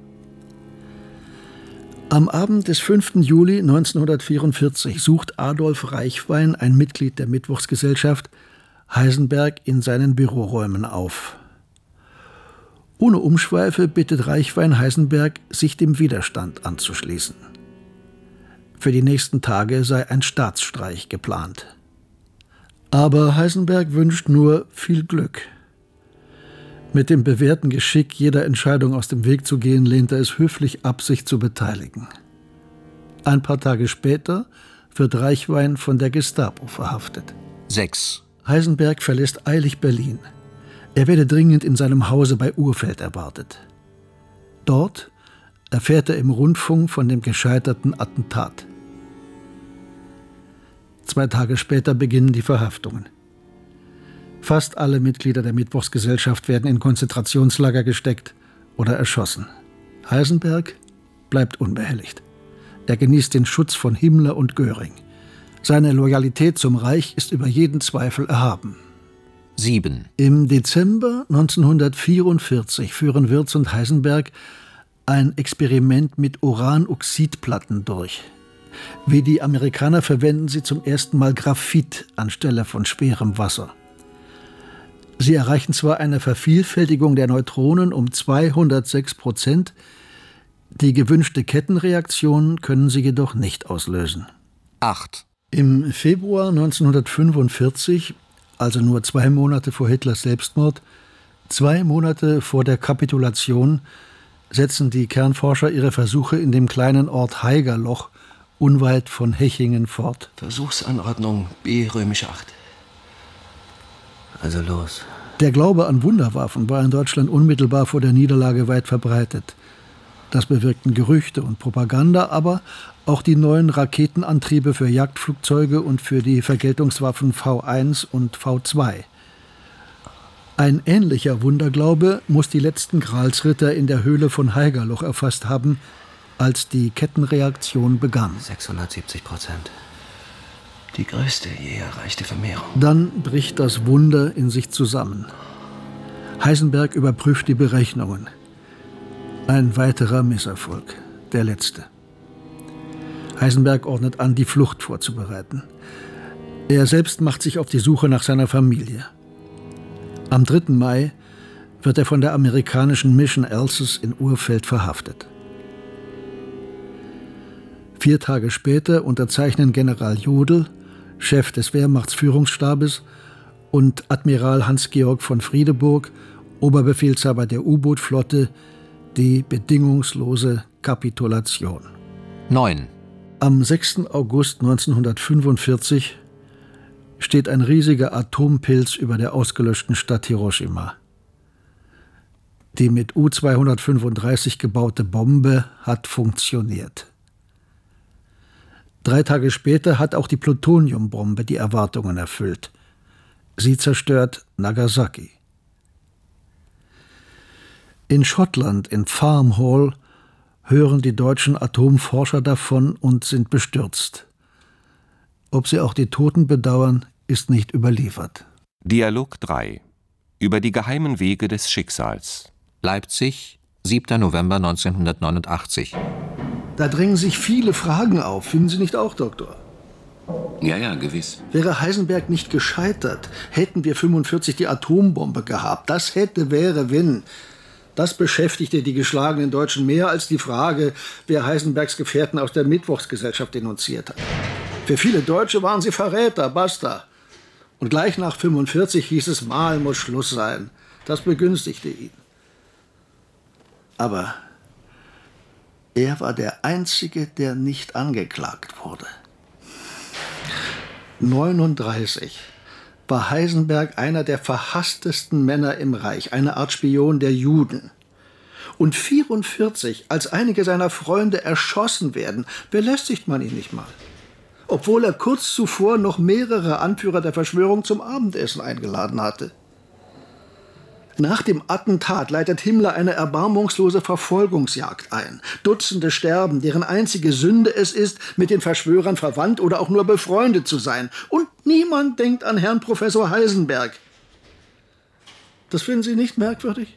Am Abend des fünften Juli neunzehnhundertvierundvierzig sucht Adolf Reichwein, ein Mitglied der Mittwochsgesellschaft, Heisenberg in seinen Büroräumen auf. Ohne Umschweife bittet Reichwein Heisenberg, sich dem Widerstand anzuschließen. Für die nächsten Tage sei ein Staatsstreich geplant. Aber Heisenberg wünscht nur viel Glück. Mit dem bewährten Geschick, jeder Entscheidung aus dem Weg zu gehen, lehnt er es höflich ab, sich zu beteiligen. Ein paar Tage später wird Reichwein von der Gestapo verhaftet. sechs. Heisenberg verlässt eilig Berlin. Er werde dringend in seinem Hause bei Urfeld erwartet. Dort erfährt er im Rundfunk von dem gescheiterten Attentat. Zwei Tage später beginnen die Verhaftungen. Fast alle Mitglieder der Mittwochsgesellschaft werden in Konzentrationslager gesteckt oder erschossen. Heisenberg bleibt unbehelligt. Er genießt den Schutz von Himmler und Göring. Seine Loyalität zum Reich ist über jeden Zweifel erhaben. sieben. Im Dezember neunzehnhundertvierundvierzig führen Wirtz und Heisenberg ein Experiment mit Uranoxidplatten durch. Wie die Amerikaner verwenden sie zum ersten Mal Graphit anstelle von schwerem Wasser. Sie erreichen zwar eine Vervielfältigung der Neutronen um zweihundertsechs Prozent, die gewünschte Kettenreaktion können sie jedoch nicht auslösen. acht. Im Februar neunzehnhundertfünfundvierzig, also nur zwei Monate vor Hitlers Selbstmord, zwei Monate vor der Kapitulation, setzen die Kernforscher ihre Versuche in dem kleinen Ort Haigerloch unweit von Hechingen fort. Versuchsanordnung B römische acht. Also los. Der Glaube an Wunderwaffen war in Deutschland unmittelbar vor der Niederlage weit verbreitet. Das bewirkten Gerüchte und Propaganda, aber auch die neuen Raketenantriebe für Jagdflugzeuge und für die Vergeltungswaffen V eins und V zwei. Ein ähnlicher Wunderglaube muss die letzten Gralsritter in der Höhle von Haigerloch erfasst haben, als die Kettenreaktion begann. sechshundertsiebzig Prozent. Die größte je erreichte Vermehrung. Dann bricht das Wunder in sich zusammen. Heisenberg überprüft die Berechnungen. Ein weiterer Misserfolg, der letzte. Heisenberg ordnet an, die Flucht vorzubereiten. Er selbst macht sich auf die Suche nach seiner Familie. Am dritten Mai wird er von der amerikanischen Mission Alces in Urfeld verhaftet. Vier Tage später unterzeichnen General Jodl, Chef des Wehrmachtsführungsstabes, und Admiral Hans-Georg von Friedeburg, Oberbefehlshaber der U-Boot-Flotte, die bedingungslose Kapitulation. neun. Am sechsten August neunzehnhundertfünfundvierzig steht ein riesiger Atompilz über der ausgelöschten Stadt Hiroshima. Die mit U zweihundertfünfunddreißig gebaute Bombe hat funktioniert. Drei Tage später hat auch die Plutoniumbombe die Erwartungen erfüllt. Sie zerstört Nagasaki. In Schottland, in Farm Hall, hören die deutschen Atomforscher davon und sind bestürzt. Ob sie auch die Toten bedauern, ist nicht überliefert. Dialog drei. Über die geheimen Wege des Schicksals. Leipzig, siebter November neunzehnhundertneunundachtzig. Da drängen sich viele Fragen auf. Finden Sie nicht auch, Doktor? Ja, ja, gewiss. Wäre Heisenberg nicht gescheitert, hätten wir fünfundvierzig die Atombombe gehabt. Das hätte, wäre, wenn. Das beschäftigte die geschlagenen Deutschen mehr als die Frage, wer Heisenbergs Gefährten aus der Mittwochsgesellschaft denunziert hat. Für viele Deutsche waren sie Verräter, basta. Und gleich nach fünfundvierzig hieß es, mal muss Schluss sein. Das begünstigte ihn. Aber er war der Einzige, der nicht angeklagt wurde. neununddreißig war Heisenberg einer der verhasstesten Männer im Reich, eine Art Spion der Juden. Und vierundvierzig, als einige seiner Freunde erschossen werden, belästigt man ihn nicht mal. Obwohl er kurz zuvor noch mehrere Anführer der Verschwörung zum Abendessen eingeladen hatte. Nach dem Attentat leitet Himmler eine erbarmungslose Verfolgungsjagd ein. Dutzende sterben, deren einzige Sünde es ist, mit den Verschwörern verwandt oder auch nur befreundet zu sein. Und niemand denkt an Herrn Professor Heisenberg. Das finden Sie nicht merkwürdig?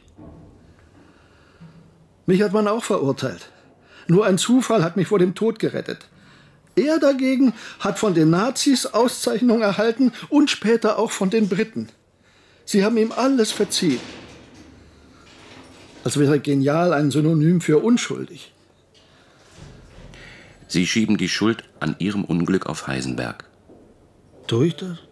Mich hat man auch verurteilt. Nur ein Zufall hat mich vor dem Tod gerettet. Er dagegen hat von den Nazis Auszeichnung erhalten und später auch von den Briten. Sie haben ihm alles verziehen. Als wäre genial ein Synonym für unschuldig. Sie schieben die Schuld an Ihrem Unglück auf Heisenberg. Tue ich das?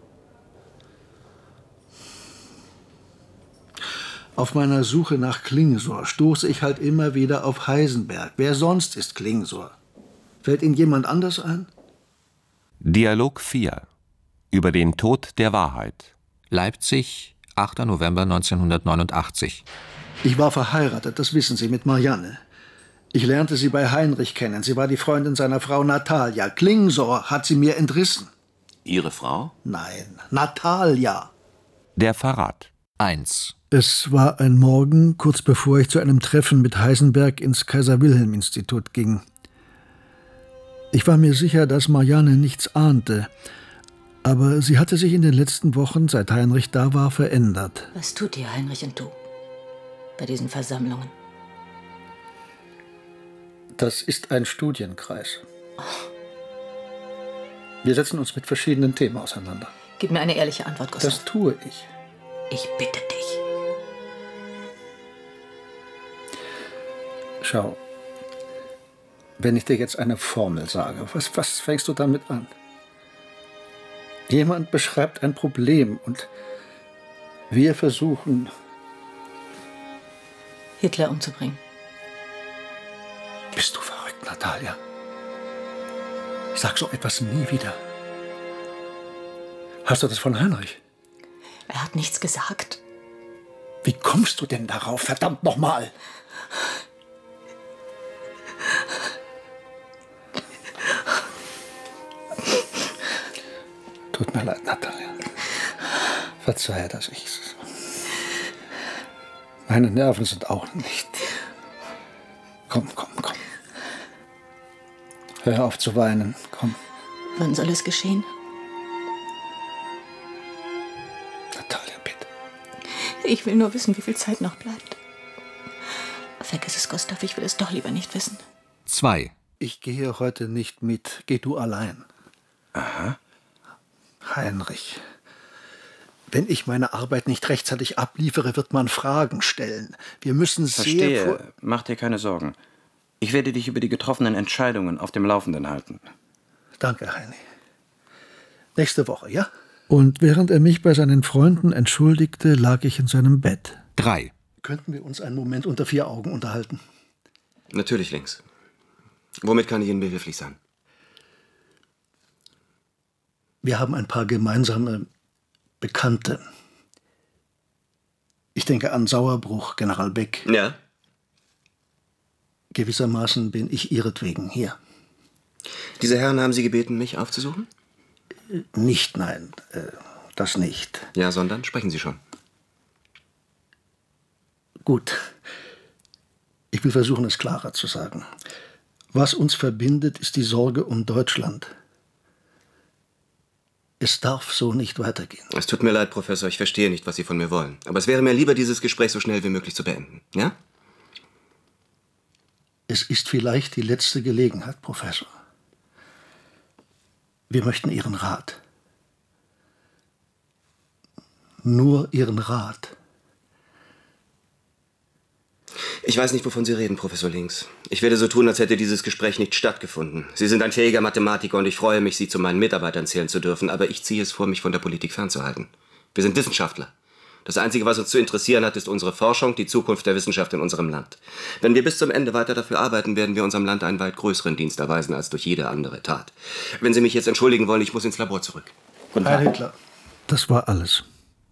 Auf meiner Suche nach Klingsor stoße ich halt immer wieder auf Heisenberg. Wer sonst ist Klingsor? Fällt Ihnen jemand anders ein? Dialog vier. Über den Tod der Wahrheit. Leipzig, achter November neunzehnhundertneunundachtzig. Ich war verheiratet, das wissen Sie, mit Marianne. Ich lernte sie bei Heinrich kennen. Sie war die Freundin seiner Frau Natalia. Klingsor hat sie mir entrissen. Ihre Frau? Nein, Natalia. Der Verrat. eins. Es war ein Morgen, kurz bevor ich zu einem Treffen mit Heisenberg ins Kaiser-Wilhelm-Institut ging. Ich war mir sicher, dass Marianne nichts ahnte. Aber sie hatte sich in den letzten Wochen, seit Heinrich da war, verändert. Was tut ihr, Heinrich und du, bei diesen Versammlungen? Das ist ein Studienkreis. Wir setzen uns mit verschiedenen Themen auseinander. Gib mir eine ehrliche Antwort, Gustav. Das tue ich. Ich bitte dich. Schau, wenn ich dir jetzt eine Formel sage, was, was fängst du damit an? Jemand beschreibt ein Problem und wir versuchen, Hitler umzubringen. Bist du verrückt, Natalia? Sag so etwas nie wieder. Hast du das von Heinrich? Er hat nichts gesagt. Wie kommst du denn darauf, verdammt nochmal? Tut mir leid, Natalia. Verzeihe, dass ich... Meine Nerven sind auch nicht... Komm, komm, komm. Hör auf zu weinen, komm. Wann soll es geschehen? Natalia, bitte. Ich will nur wissen, wie viel Zeit noch bleibt. Vergiss es, Gustav, ich will es doch lieber nicht wissen. zwei. Ich gehe heute nicht mit. Geh du allein. Aha. Heinrich, wenn ich meine Arbeit nicht rechtzeitig abliefere, wird man Fragen stellen. Wir müssen sehr... Verstehe. Mach dir keine Sorgen. Ich werde dich über die getroffenen Entscheidungen auf dem Laufenden halten. Danke, Heini. Nächste Woche, ja? Und während er mich bei seinen Freunden entschuldigte, lag ich in seinem Bett. drei. Könnten wir uns einen Moment unter vier Augen unterhalten? Natürlich, Links. Womit kann ich Ihnen behilflich sein? Wir haben ein paar gemeinsame Bekannte. Ich denke an Sauerbruch, General Beck. Ja? Gewissermaßen bin ich ihretwegen hier. Diese Herren haben Sie gebeten, mich aufzusuchen? Nicht, nein, das nicht. Ja, sondern sprechen Sie schon. Gut. Ich will versuchen, es klarer zu sagen. Was uns verbindet, ist die Sorge um Deutschland. Es darf so nicht weitergehen. Es tut mir leid, Professor, ich verstehe nicht, was Sie von mir wollen. Aber es wäre mir lieber, dieses Gespräch so schnell wie möglich zu beenden. Ja? Es ist vielleicht die letzte Gelegenheit, Professor. Wir möchten Ihren Rat. Nur Ihren Rat. Ich weiß nicht, wovon Sie reden, Professor Links. Ich werde so tun, als hätte dieses Gespräch nicht stattgefunden. Sie sind ein fähiger Mathematiker und ich freue mich, Sie zu meinen Mitarbeitern zählen zu dürfen. Aber ich ziehe es vor, mich von der Politik fernzuhalten. Wir sind Wissenschaftler. Das Einzige, was uns zu interessieren hat, ist unsere Forschung, die Zukunft der Wissenschaft in unserem Land. Wenn wir bis zum Ende weiter dafür arbeiten, werden wir unserem Land einen weit größeren Dienst erweisen als durch jede andere Tat. Wenn Sie mich jetzt entschuldigen wollen, ich muss ins Labor zurück. Guten Tag. Heil Hitler. Das war alles.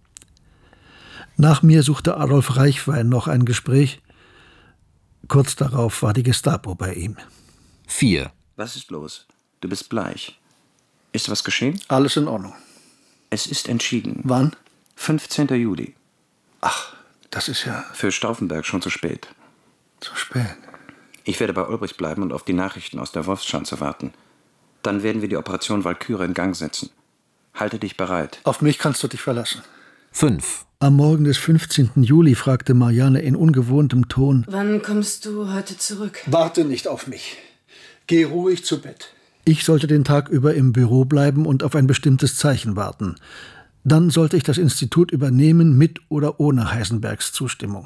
Nach mir suchte Adolf Reichwein noch ein Gespräch. Kurz darauf war die Gestapo bei ihm. vier. Was ist los? Du bist bleich. Ist was geschehen? Alles in Ordnung. Es ist entschieden. Wann? fünfzehnten Juli. Ach, das ist ja... Für Stauffenberg schon zu spät. Zu spät? Ich werde bei Ulbricht bleiben und auf die Nachrichten aus der Wolfschanze warten. Dann werden wir die Operation Walküre in Gang setzen. Halte dich bereit. Auf mich kannst du dich verlassen. fünf. Am Morgen des fünfzehnten Juli fragte Marianne in ungewohntem Ton: Wann kommst du heute zurück? Warte nicht auf mich. Geh ruhig zu Bett. Ich sollte den Tag über im Büro bleiben und auf ein bestimmtes Zeichen warten. Dann sollte ich das Institut übernehmen, mit oder ohne Heisenbergs Zustimmung.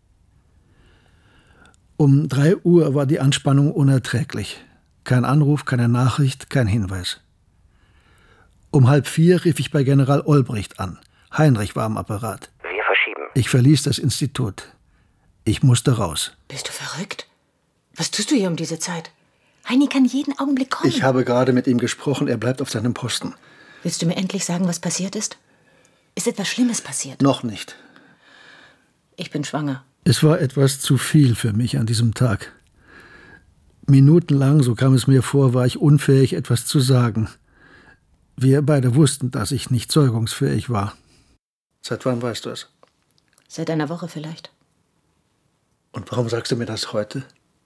Um drei Uhr war die Anspannung unerträglich. Kein Anruf, keine Nachricht, kein Hinweis. Um halb vier rief ich bei General Olbricht an. Heinrich war am Apparat. Wir verschieben. Ich verließ das Institut. Ich musste raus. Bist du verrückt? Was tust du hier um diese Zeit? Heini kann jeden Augenblick kommen. Ich habe gerade mit ihm gesprochen. Er bleibt auf seinem Posten. Willst du mir endlich sagen, was passiert ist? Ist etwas Schlimmes passiert? Noch nicht. Ich bin schwanger. Es war etwas zu viel für mich an diesem Tag. Minutenlang, so kam es mir vor, war ich unfähig, etwas zu sagen. Wir beide wussten, dass ich nicht zeugungsfähig war. Seit wann weißt du es? Seit einer Woche vielleicht. Und warum sagst du mir das heute?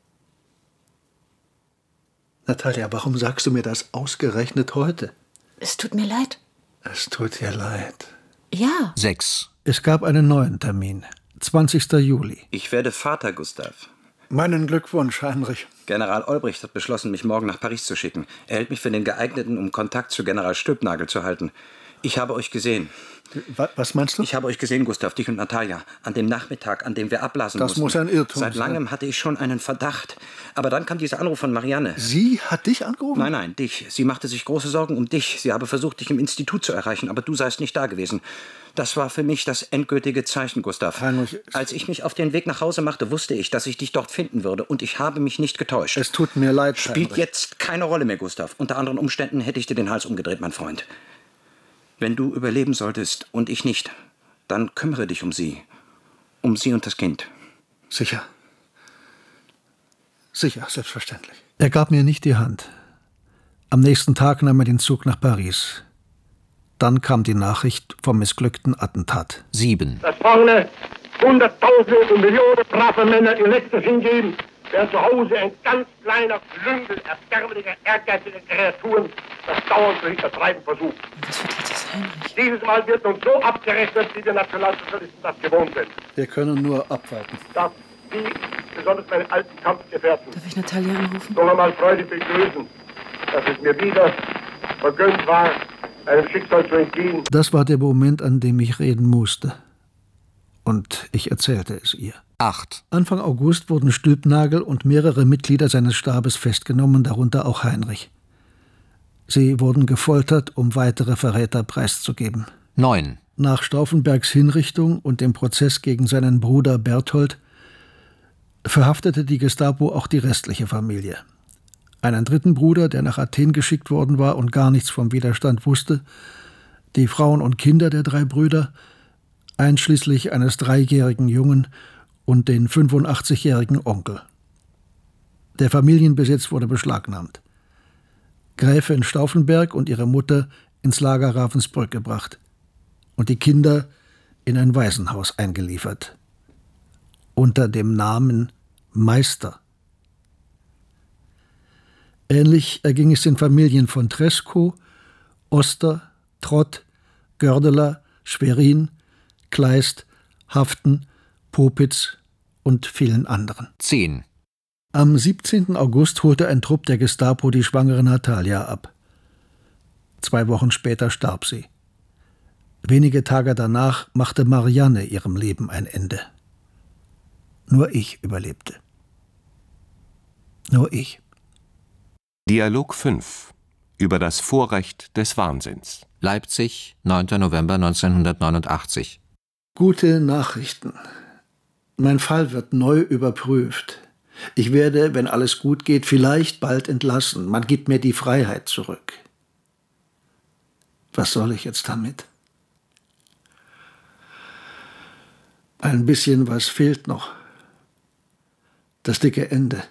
Natalia, warum sagst du mir das ausgerechnet heute? Es tut mir leid. Es tut dir leid. Ja. sechs. Es gab einen neuen Termin. zwanzigsten Juli. Ich werde Vater, Gustav. Meinen Glückwunsch, Heinrich. General Olbricht hat beschlossen, mich morgen nach Paris zu schicken. Er hält mich für den geeigneten, um Kontakt zu General Stülpnagel zu halten. Ich habe euch gesehen. Was meinst du? Ich habe euch gesehen, Gustav, dich und Natalia, an dem Nachmittag, an dem wir abblasen das mussten. muss ein Irrtum Seit sein. langem hatte ich schon einen Verdacht. Aber dann kam dieser Anruf von Marianne. Sie hat dich angerufen? Nein, nein, dich. Sie machte sich große Sorgen um dich. Sie habe versucht, dich im Institut zu erreichen, aber du seist nicht da gewesen. Das war für mich das endgültige Zeichen, Gustav. Heinrich, als ich mich auf den Weg nach Hause machte, wusste ich, dass ich dich dort finden würde. Und ich habe mich nicht getäuscht. Es tut mir leid, Spielt Heinrich. jetzt keine Rolle mehr, Gustav. Unter anderen Umständen hätte ich dir den Hals umgedreht, mein Freund. Wenn du überleben solltest und ich nicht, dann kümmere dich um sie. Um sie und das Kind. Sicher. Sicher, selbstverständlich. Er gab mir nicht die Hand. Am nächsten Tag nahm er den Zug nach Paris. Dann kam die Nachricht vom missglückten Attentat. Sieben. Dass vorne Hunderttausende und Millionen brave Männer ihr Letztes hingeben, während zu Hause ein ganz kleiner Klüngel erbärmlicher, ehrgeiziger Kreaturen das dauernd zu hintertreiben versucht. Was wird jetzt Heinrich? Dieses Mal wird uns so abgerechnet, wie wir Nationalsozialisten das gewohnt sind. Wir können nur abwarten. Darf Sie, besonders meine alten Kampfgefährten, Darf ich Natalia anrufen? noch einmal freudig begrüßen, dass es mir wieder vergönnt war, einem Schicksal zu entgehen. Das war der Moment, an dem ich reden musste. Und ich erzählte es ihr. Acht. Anfang August wurden Stülpnagel und mehrere Mitglieder seines Stabes festgenommen, darunter auch Heinrich. Sie wurden gefoltert, um weitere Verräter preiszugeben. Neun. Nach Stauffenbergs Hinrichtung und dem Prozess gegen seinen Bruder Berthold verhaftete die Gestapo auch die restliche Familie. Einen dritten Bruder, der nach Athen geschickt worden war und gar nichts vom Widerstand wusste, die Frauen und Kinder der drei Brüder, einschließlich eines dreijährigen Jungen und den fünfundachtzigjährigen Onkel. Der Familienbesitz wurde beschlagnahmt. Gräfin Stauffenberg und ihre Mutter ins Lager Ravensbrück gebracht und die Kinder in ein Waisenhaus eingeliefert. Unter dem Namen Meister. Ähnlich erging es den Familien von Treschow, Oster, Trott, Gördeler, Schwerin, Kleist, Haften, Popitz und vielen anderen. Zehn. Am siebzehnten August holte ein Trupp der Gestapo die schwangere Natalia ab. Zwei Wochen später starb sie. Wenige Tage danach machte Marianne ihrem Leben ein Ende. Nur ich überlebte. Nur ich. Dialog fünf. Über das Vorrecht des Wahnsinns. Leipzig, neunter November neunzehnhundertneunundachtzig. Gute Nachrichten. Mein Fall wird neu überprüft. Ich werde, wenn alles gut geht, vielleicht bald entlassen. Man gibt mir die Freiheit zurück. Was soll ich jetzt damit? Ein bisschen was fehlt noch. Das dicke Ende.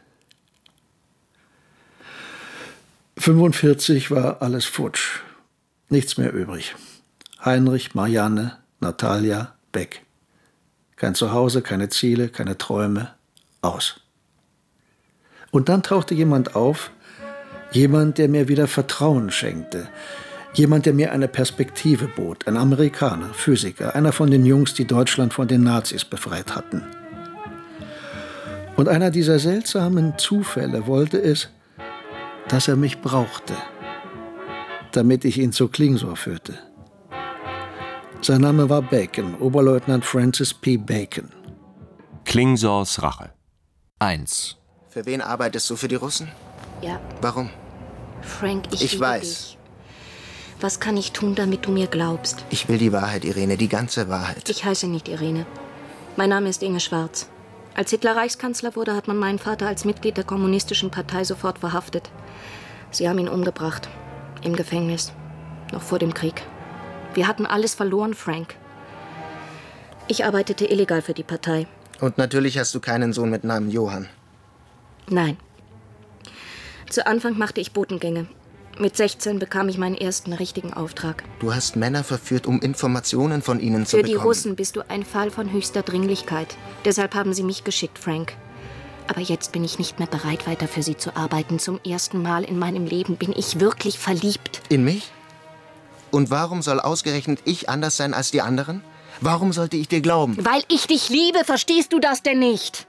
fünfundvierzig war alles futsch. Nichts mehr übrig. Heinrich, Marianne, Natalia, weg. Kein Zuhause, keine Ziele, keine Träume. Aus. Und dann tauchte jemand auf, jemand, der mir wieder Vertrauen schenkte, jemand, der mir eine Perspektive bot, ein Amerikaner, Physiker, einer von den Jungs, die Deutschland von den Nazis befreit hatten. Und einer dieser seltsamen Zufälle wollte es, dass er mich brauchte, damit ich ihn zu Klingsor führte. Sein Name war Bacon, Oberleutnant Francis P. Bacon. Klingsors Rache. Eins. Für wen arbeitest du? Für die Russen? Ja. Warum? Frank, ich, Ich liebe weiß. dich. Was kann ich tun, damit du mir glaubst? Ich will die Wahrheit, Irene, die ganze Wahrheit. Ich heiße nicht Irene. Mein Name ist Inge Schwarz. Als Hitler Reichskanzler wurde, hat man meinen Vater als Mitglied der Kommunistischen Partei sofort verhaftet. Sie haben ihn umgebracht. Im Gefängnis. Noch vor dem Krieg. Wir hatten alles verloren, Frank. Ich arbeitete illegal für die Partei. Und natürlich hast du keinen Sohn mit Namen Johann. Nein. Zu Anfang machte ich Botengänge. Mit sechzehn bekam ich meinen ersten richtigen Auftrag. Du hast Männer verführt, um Informationen von ihnen zu Für bekommen. die Russen bist du ein Fall von höchster Dringlichkeit. Deshalb haben sie mich geschickt, Frank. Aber jetzt bin ich nicht mehr bereit, weiter für sie zu arbeiten. Zum ersten Mal in meinem Leben bin ich wirklich verliebt. In mich? Und warum soll ausgerechnet ich anders sein als die anderen? Warum sollte ich dir glauben? Weil ich dich liebe, verstehst du das denn nicht?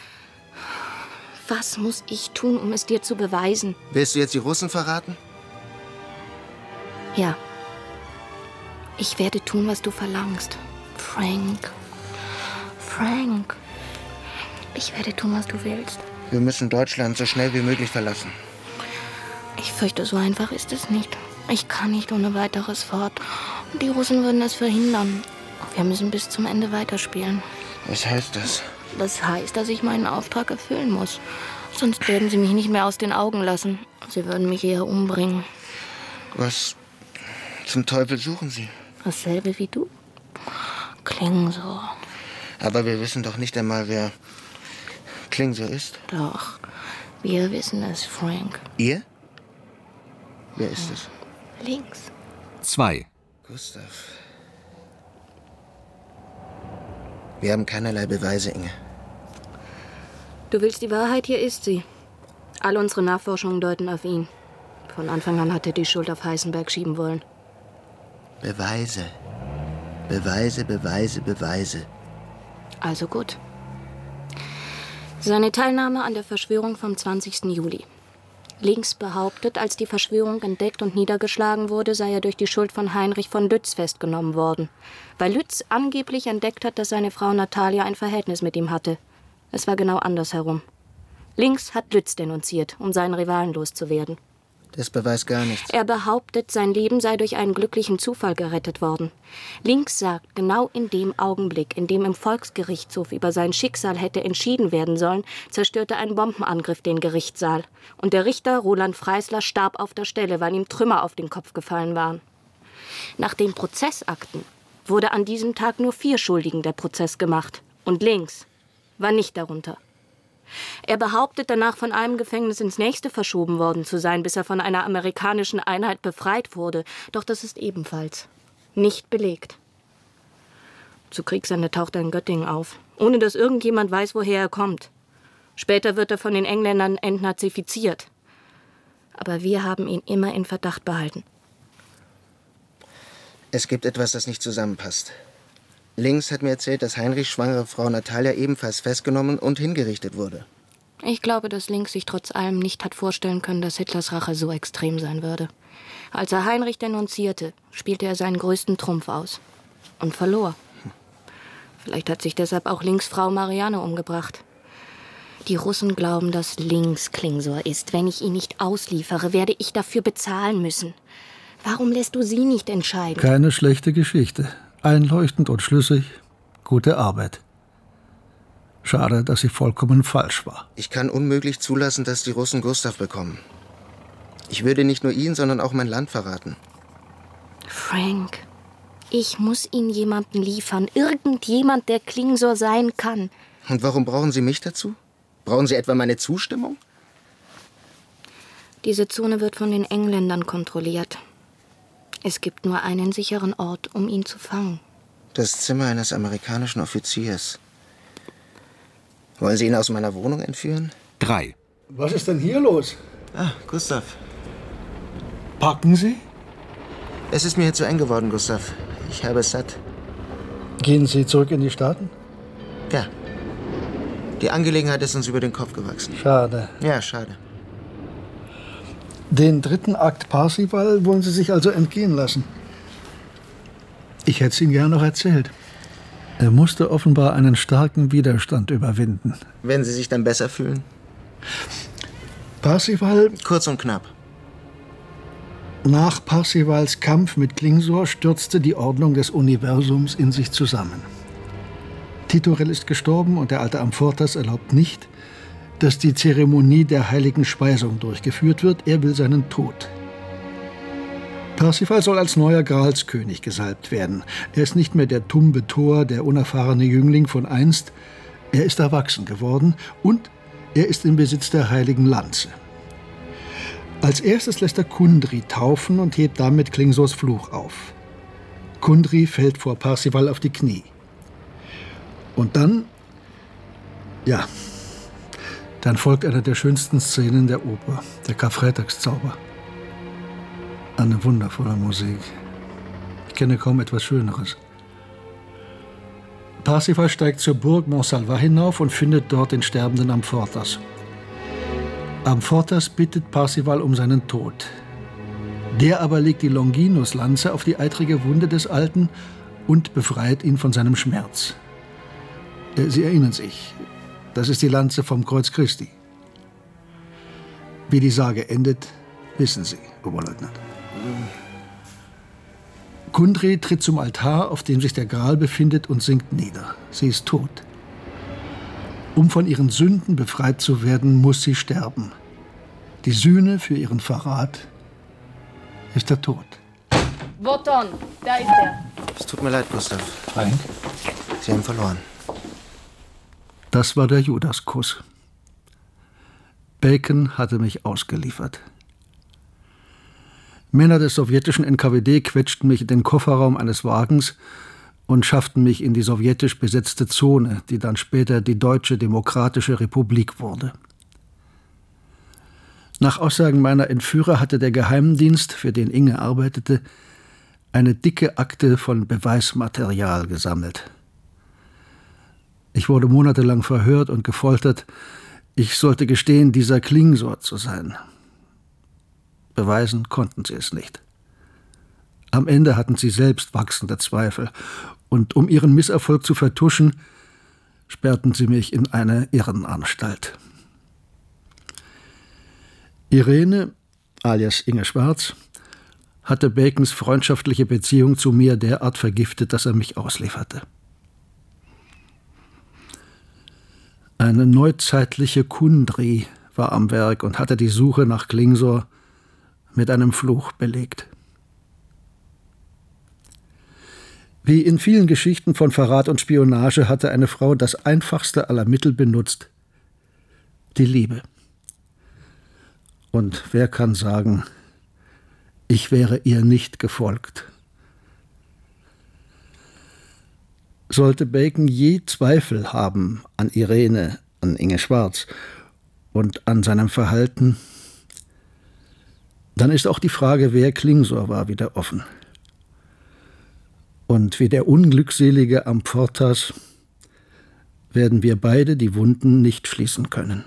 Was muss ich tun, um es dir zu beweisen? Willst du jetzt die Russen verraten? Ja. Ich werde tun, was du verlangst. Frank. Frank. Ich werde tun, was du willst. Wir müssen Deutschland so schnell wie möglich verlassen. Ich fürchte, so einfach ist es nicht. Ich kann nicht ohne weiteres fort. Die Russen würden es verhindern. Wir müssen bis zum Ende weiterspielen. Was heißt das? Das heißt, dass ich meinen Auftrag erfüllen muss. Sonst werden sie mich nicht mehr aus den Augen lassen. Sie würden mich eher umbringen. Was zum Teufel suchen Sie? Dasselbe wie du. Klingsor. Aber wir wissen doch nicht einmal, wer Klingsor ist. Doch, wir wissen es, Frank. Ihr? Wer ist es? Links. zwei. Gustav. Wir haben keinerlei Beweise, Inge. Du willst die Wahrheit? Hier ist sie. All unsere Nachforschungen deuten auf ihn. Von Anfang an hat er die Schuld auf Heisenberg schieben wollen. Beweise. Beweise, Beweise, Beweise. Also gut. Seine Teilnahme an der Verschwörung vom zwanzigsten Juli. Links behauptet, als die Verschwörung entdeckt und niedergeschlagen wurde, sei er durch die Schuld von Heinrich von Lütz festgenommen worden. Weil Lütz angeblich entdeckt hat, dass seine Frau Natalia ein Verhältnis mit ihm hatte. Es war genau andersherum. Links hat Lütz denunziert, um seinen Rivalen loszuwerden. Das beweist gar nichts. Er behauptet, sein Leben sei durch einen glücklichen Zufall gerettet worden. Links sagt, genau in dem Augenblick, in dem im Volksgerichtshof über sein Schicksal hätte entschieden werden sollen, zerstörte ein Bombenangriff den Gerichtssaal. Und der Richter Roland Freisler starb auf der Stelle, weil ihm Trümmer auf den Kopf gefallen waren. Nach den Prozessakten wurde an diesem Tag nur vier Schuldigen der Prozess gemacht. Und Links war nicht darunter. Er behauptet, danach von einem Gefängnis ins nächste verschoben worden zu sein, bis er von einer amerikanischen Einheit befreit wurde. Doch das ist ebenfalls nicht belegt. Zu Kriegsende taucht er in Göttingen auf, ohne dass irgendjemand weiß, woher er kommt. Später wird er von den Engländern entnazifiziert. Aber wir haben ihn immer in Verdacht behalten. Es gibt etwas, das nicht zusammenpasst. Links hat mir erzählt, dass Heinrichs schwangere Frau Natalia ebenfalls festgenommen und hingerichtet wurde. Ich glaube, dass Links sich trotz allem nicht hat vorstellen können, dass Hitlers Rache so extrem sein würde. Als er Heinrich denunzierte, spielte er seinen größten Trumpf aus. Und verlor. Vielleicht hat sich deshalb auch Links Frau Marianne umgebracht. Die Russen glauben, dass Links Klingsor ist. Wenn ich ihn nicht ausliefere, werde ich dafür bezahlen müssen. Warum lässt du sie nicht entscheiden? Keine schlechte Geschichte. Einleuchtend und schlüssig. Gute Arbeit. Schade, dass sie vollkommen falsch war. Ich kann unmöglich zulassen, dass die Russen Gustav bekommen. Ich würde nicht nur ihn, sondern auch mein Land verraten. Frank, ich muss Ihnen jemanden liefern. Irgendjemand, der Klingsor sein kann. Und warum brauchen Sie mich dazu? Brauchen Sie etwa meine Zustimmung? Diese Zone wird von den Engländern kontrolliert. Es gibt nur einen sicheren Ort, um ihn zu fangen. Das Zimmer eines amerikanischen Offiziers. Wollen Sie ihn aus meiner Wohnung entführen? drei. Was ist denn hier los? Ah, Gustav. Packen Sie? Es ist mir hier zu eng geworden, Gustav. Ich habe es satt. Gehen Sie zurück in die Staaten? Ja. Die Angelegenheit ist uns über den Kopf gewachsen. Schade. Ja, schade. Den dritten Akt Parsival wollen Sie sich also entgehen lassen. Ich hätte es Ihnen gern noch erzählt. Er musste offenbar einen starken Widerstand überwinden. Wenn Sie sich dann besser fühlen? Parsival... Kurz und knapp. Nach Parsivals Kampf mit Klingsor stürzte die Ordnung des Universums in sich zusammen. Titorel ist gestorben und der alte Amfortas erlaubt nicht, dass die Zeremonie der heiligen Speisung durchgeführt wird. Er will seinen Tod. Parsival soll als neuer Gralskönig gesalbt werden. Er ist nicht mehr der tumbe Tor, der unerfahrene Jüngling von einst. Er ist erwachsen geworden und er ist im Besitz der heiligen Lanze. Als erstes lässt er Kundry taufen und hebt damit Klingsors Fluch auf. Kundry fällt vor Parsival auf die Knie. Und dann, ja, dann folgt eine der schönsten Szenen der Oper, der Karfreitagszauber. Eine wundervolle Musik. Ich kenne kaum etwas Schöneres. Parsival steigt zur Burg Montsalvat hinauf und findet dort den sterbenden Amfortas. Amfortas bittet Parsival um seinen Tod. Der aber legt die Longinus-Lanze auf die eitrige Wunde des Alten und befreit ihn von seinem Schmerz. Sie erinnern sich, Das ist die Lanze vom Kreuz Christi. Wie die Sage endet, wissen Sie, Oberleutnant. Kundry tritt zum Altar, auf dem sich der Gral befindet, und sinkt nieder. Sie ist tot. Um von ihren Sünden befreit zu werden, muss sie sterben. Die Sühne für ihren Verrat ist der Tod. Wotan, da ist er. Es tut mir leid, Gustav. Frank? Sie haben verloren. Das war der Judaskuss. Bacon hatte mich ausgeliefert. Männer des sowjetischen N K W D quetschten mich in den Kofferraum eines Wagens und schafften mich in die sowjetisch besetzte Zone, die dann später die Deutsche Demokratische Republik wurde. Nach Aussagen meiner Entführer hatte der Geheimdienst, für den Inge arbeitete, eine dicke Akte von Beweismaterial gesammelt. Ich wurde monatelang verhört und gefoltert. Ich sollte gestehen, dieser Klingsor zu sein. Beweisen konnten sie es nicht. Am Ende hatten sie selbst wachsende Zweifel, und um ihren Misserfolg zu vertuschen, sperrten sie mich in eine Irrenanstalt. Irene, alias Inge Schwarz, hatte Bacons freundschaftliche Beziehung zu mir derart vergiftet, dass er mich auslieferte. Eine neuzeitliche Kundry war am Werk und hatte die Suche nach Klingsor mit einem Fluch belegt. Wie in vielen Geschichten von Verrat und Spionage hatte eine Frau das einfachste aller Mittel benutzt: die Liebe. Und wer kann sagen, ich wäre ihr nicht gefolgt? Sollte Bacon je Zweifel haben an Irene, an Inge Schwarz und an seinem Verhalten, dann ist auch die Frage, wer Klingsor war, wieder offen. Und wie der Unglückselige am Pfortas werden wir beide die Wunden nicht schließen können.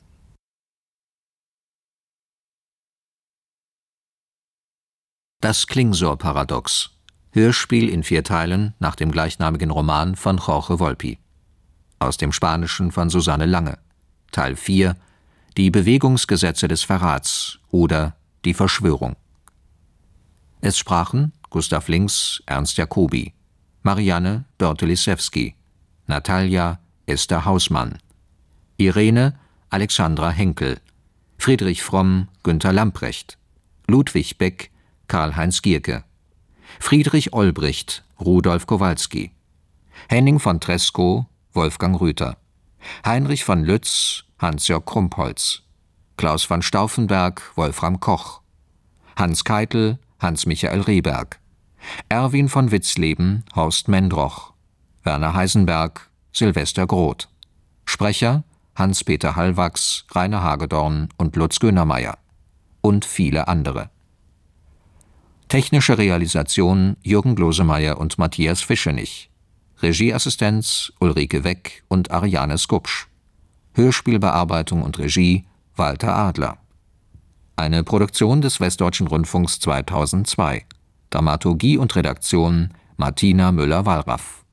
Das Klingsor-Paradox. Hörspiel in vier Teilen nach dem gleichnamigen Roman von Jorge Volpi. Aus dem Spanischen von Susanne Lange. Teil vier. Die Bewegungsgesetze des Verrats oder die Verschwörung. Es sprachen Gustav Links, Ernst Jacobi, Marianne Dörte Lisewski, Natalia Esther Hausmann, Irene Alexandra Henkel, Friedrich Fromm Günter Lamprecht, Ludwig Beck Karl-Heinz Gierke, Friedrich Olbricht Rudolf Kowalski, Henning von Trescow Wolfgang Rüther, Heinrich von Lütz Hans-Jörg Krumpholz, Klaus von Stauffenberg Wolfram Koch, Hans Keitel Hans-Michael Rehberg, Erwin von Witzleben Horst Mendroch, Werner Heisenberg Silvester Groth, Sprecher Hans-Peter Hallwachs, Rainer Hagedorn und Lutz Gönermeier und viele andere. Technische Realisation Jürgen Glosemeyer und Matthias Fischenich. Regieassistenz Ulrike Weck und Ariane Skupsch. Hörspielbearbeitung und Regie Walter Adler. Eine Produktion des Westdeutschen Rundfunks zweitausendzwei. Dramaturgie und Redaktion Martina Müller-Wallraff.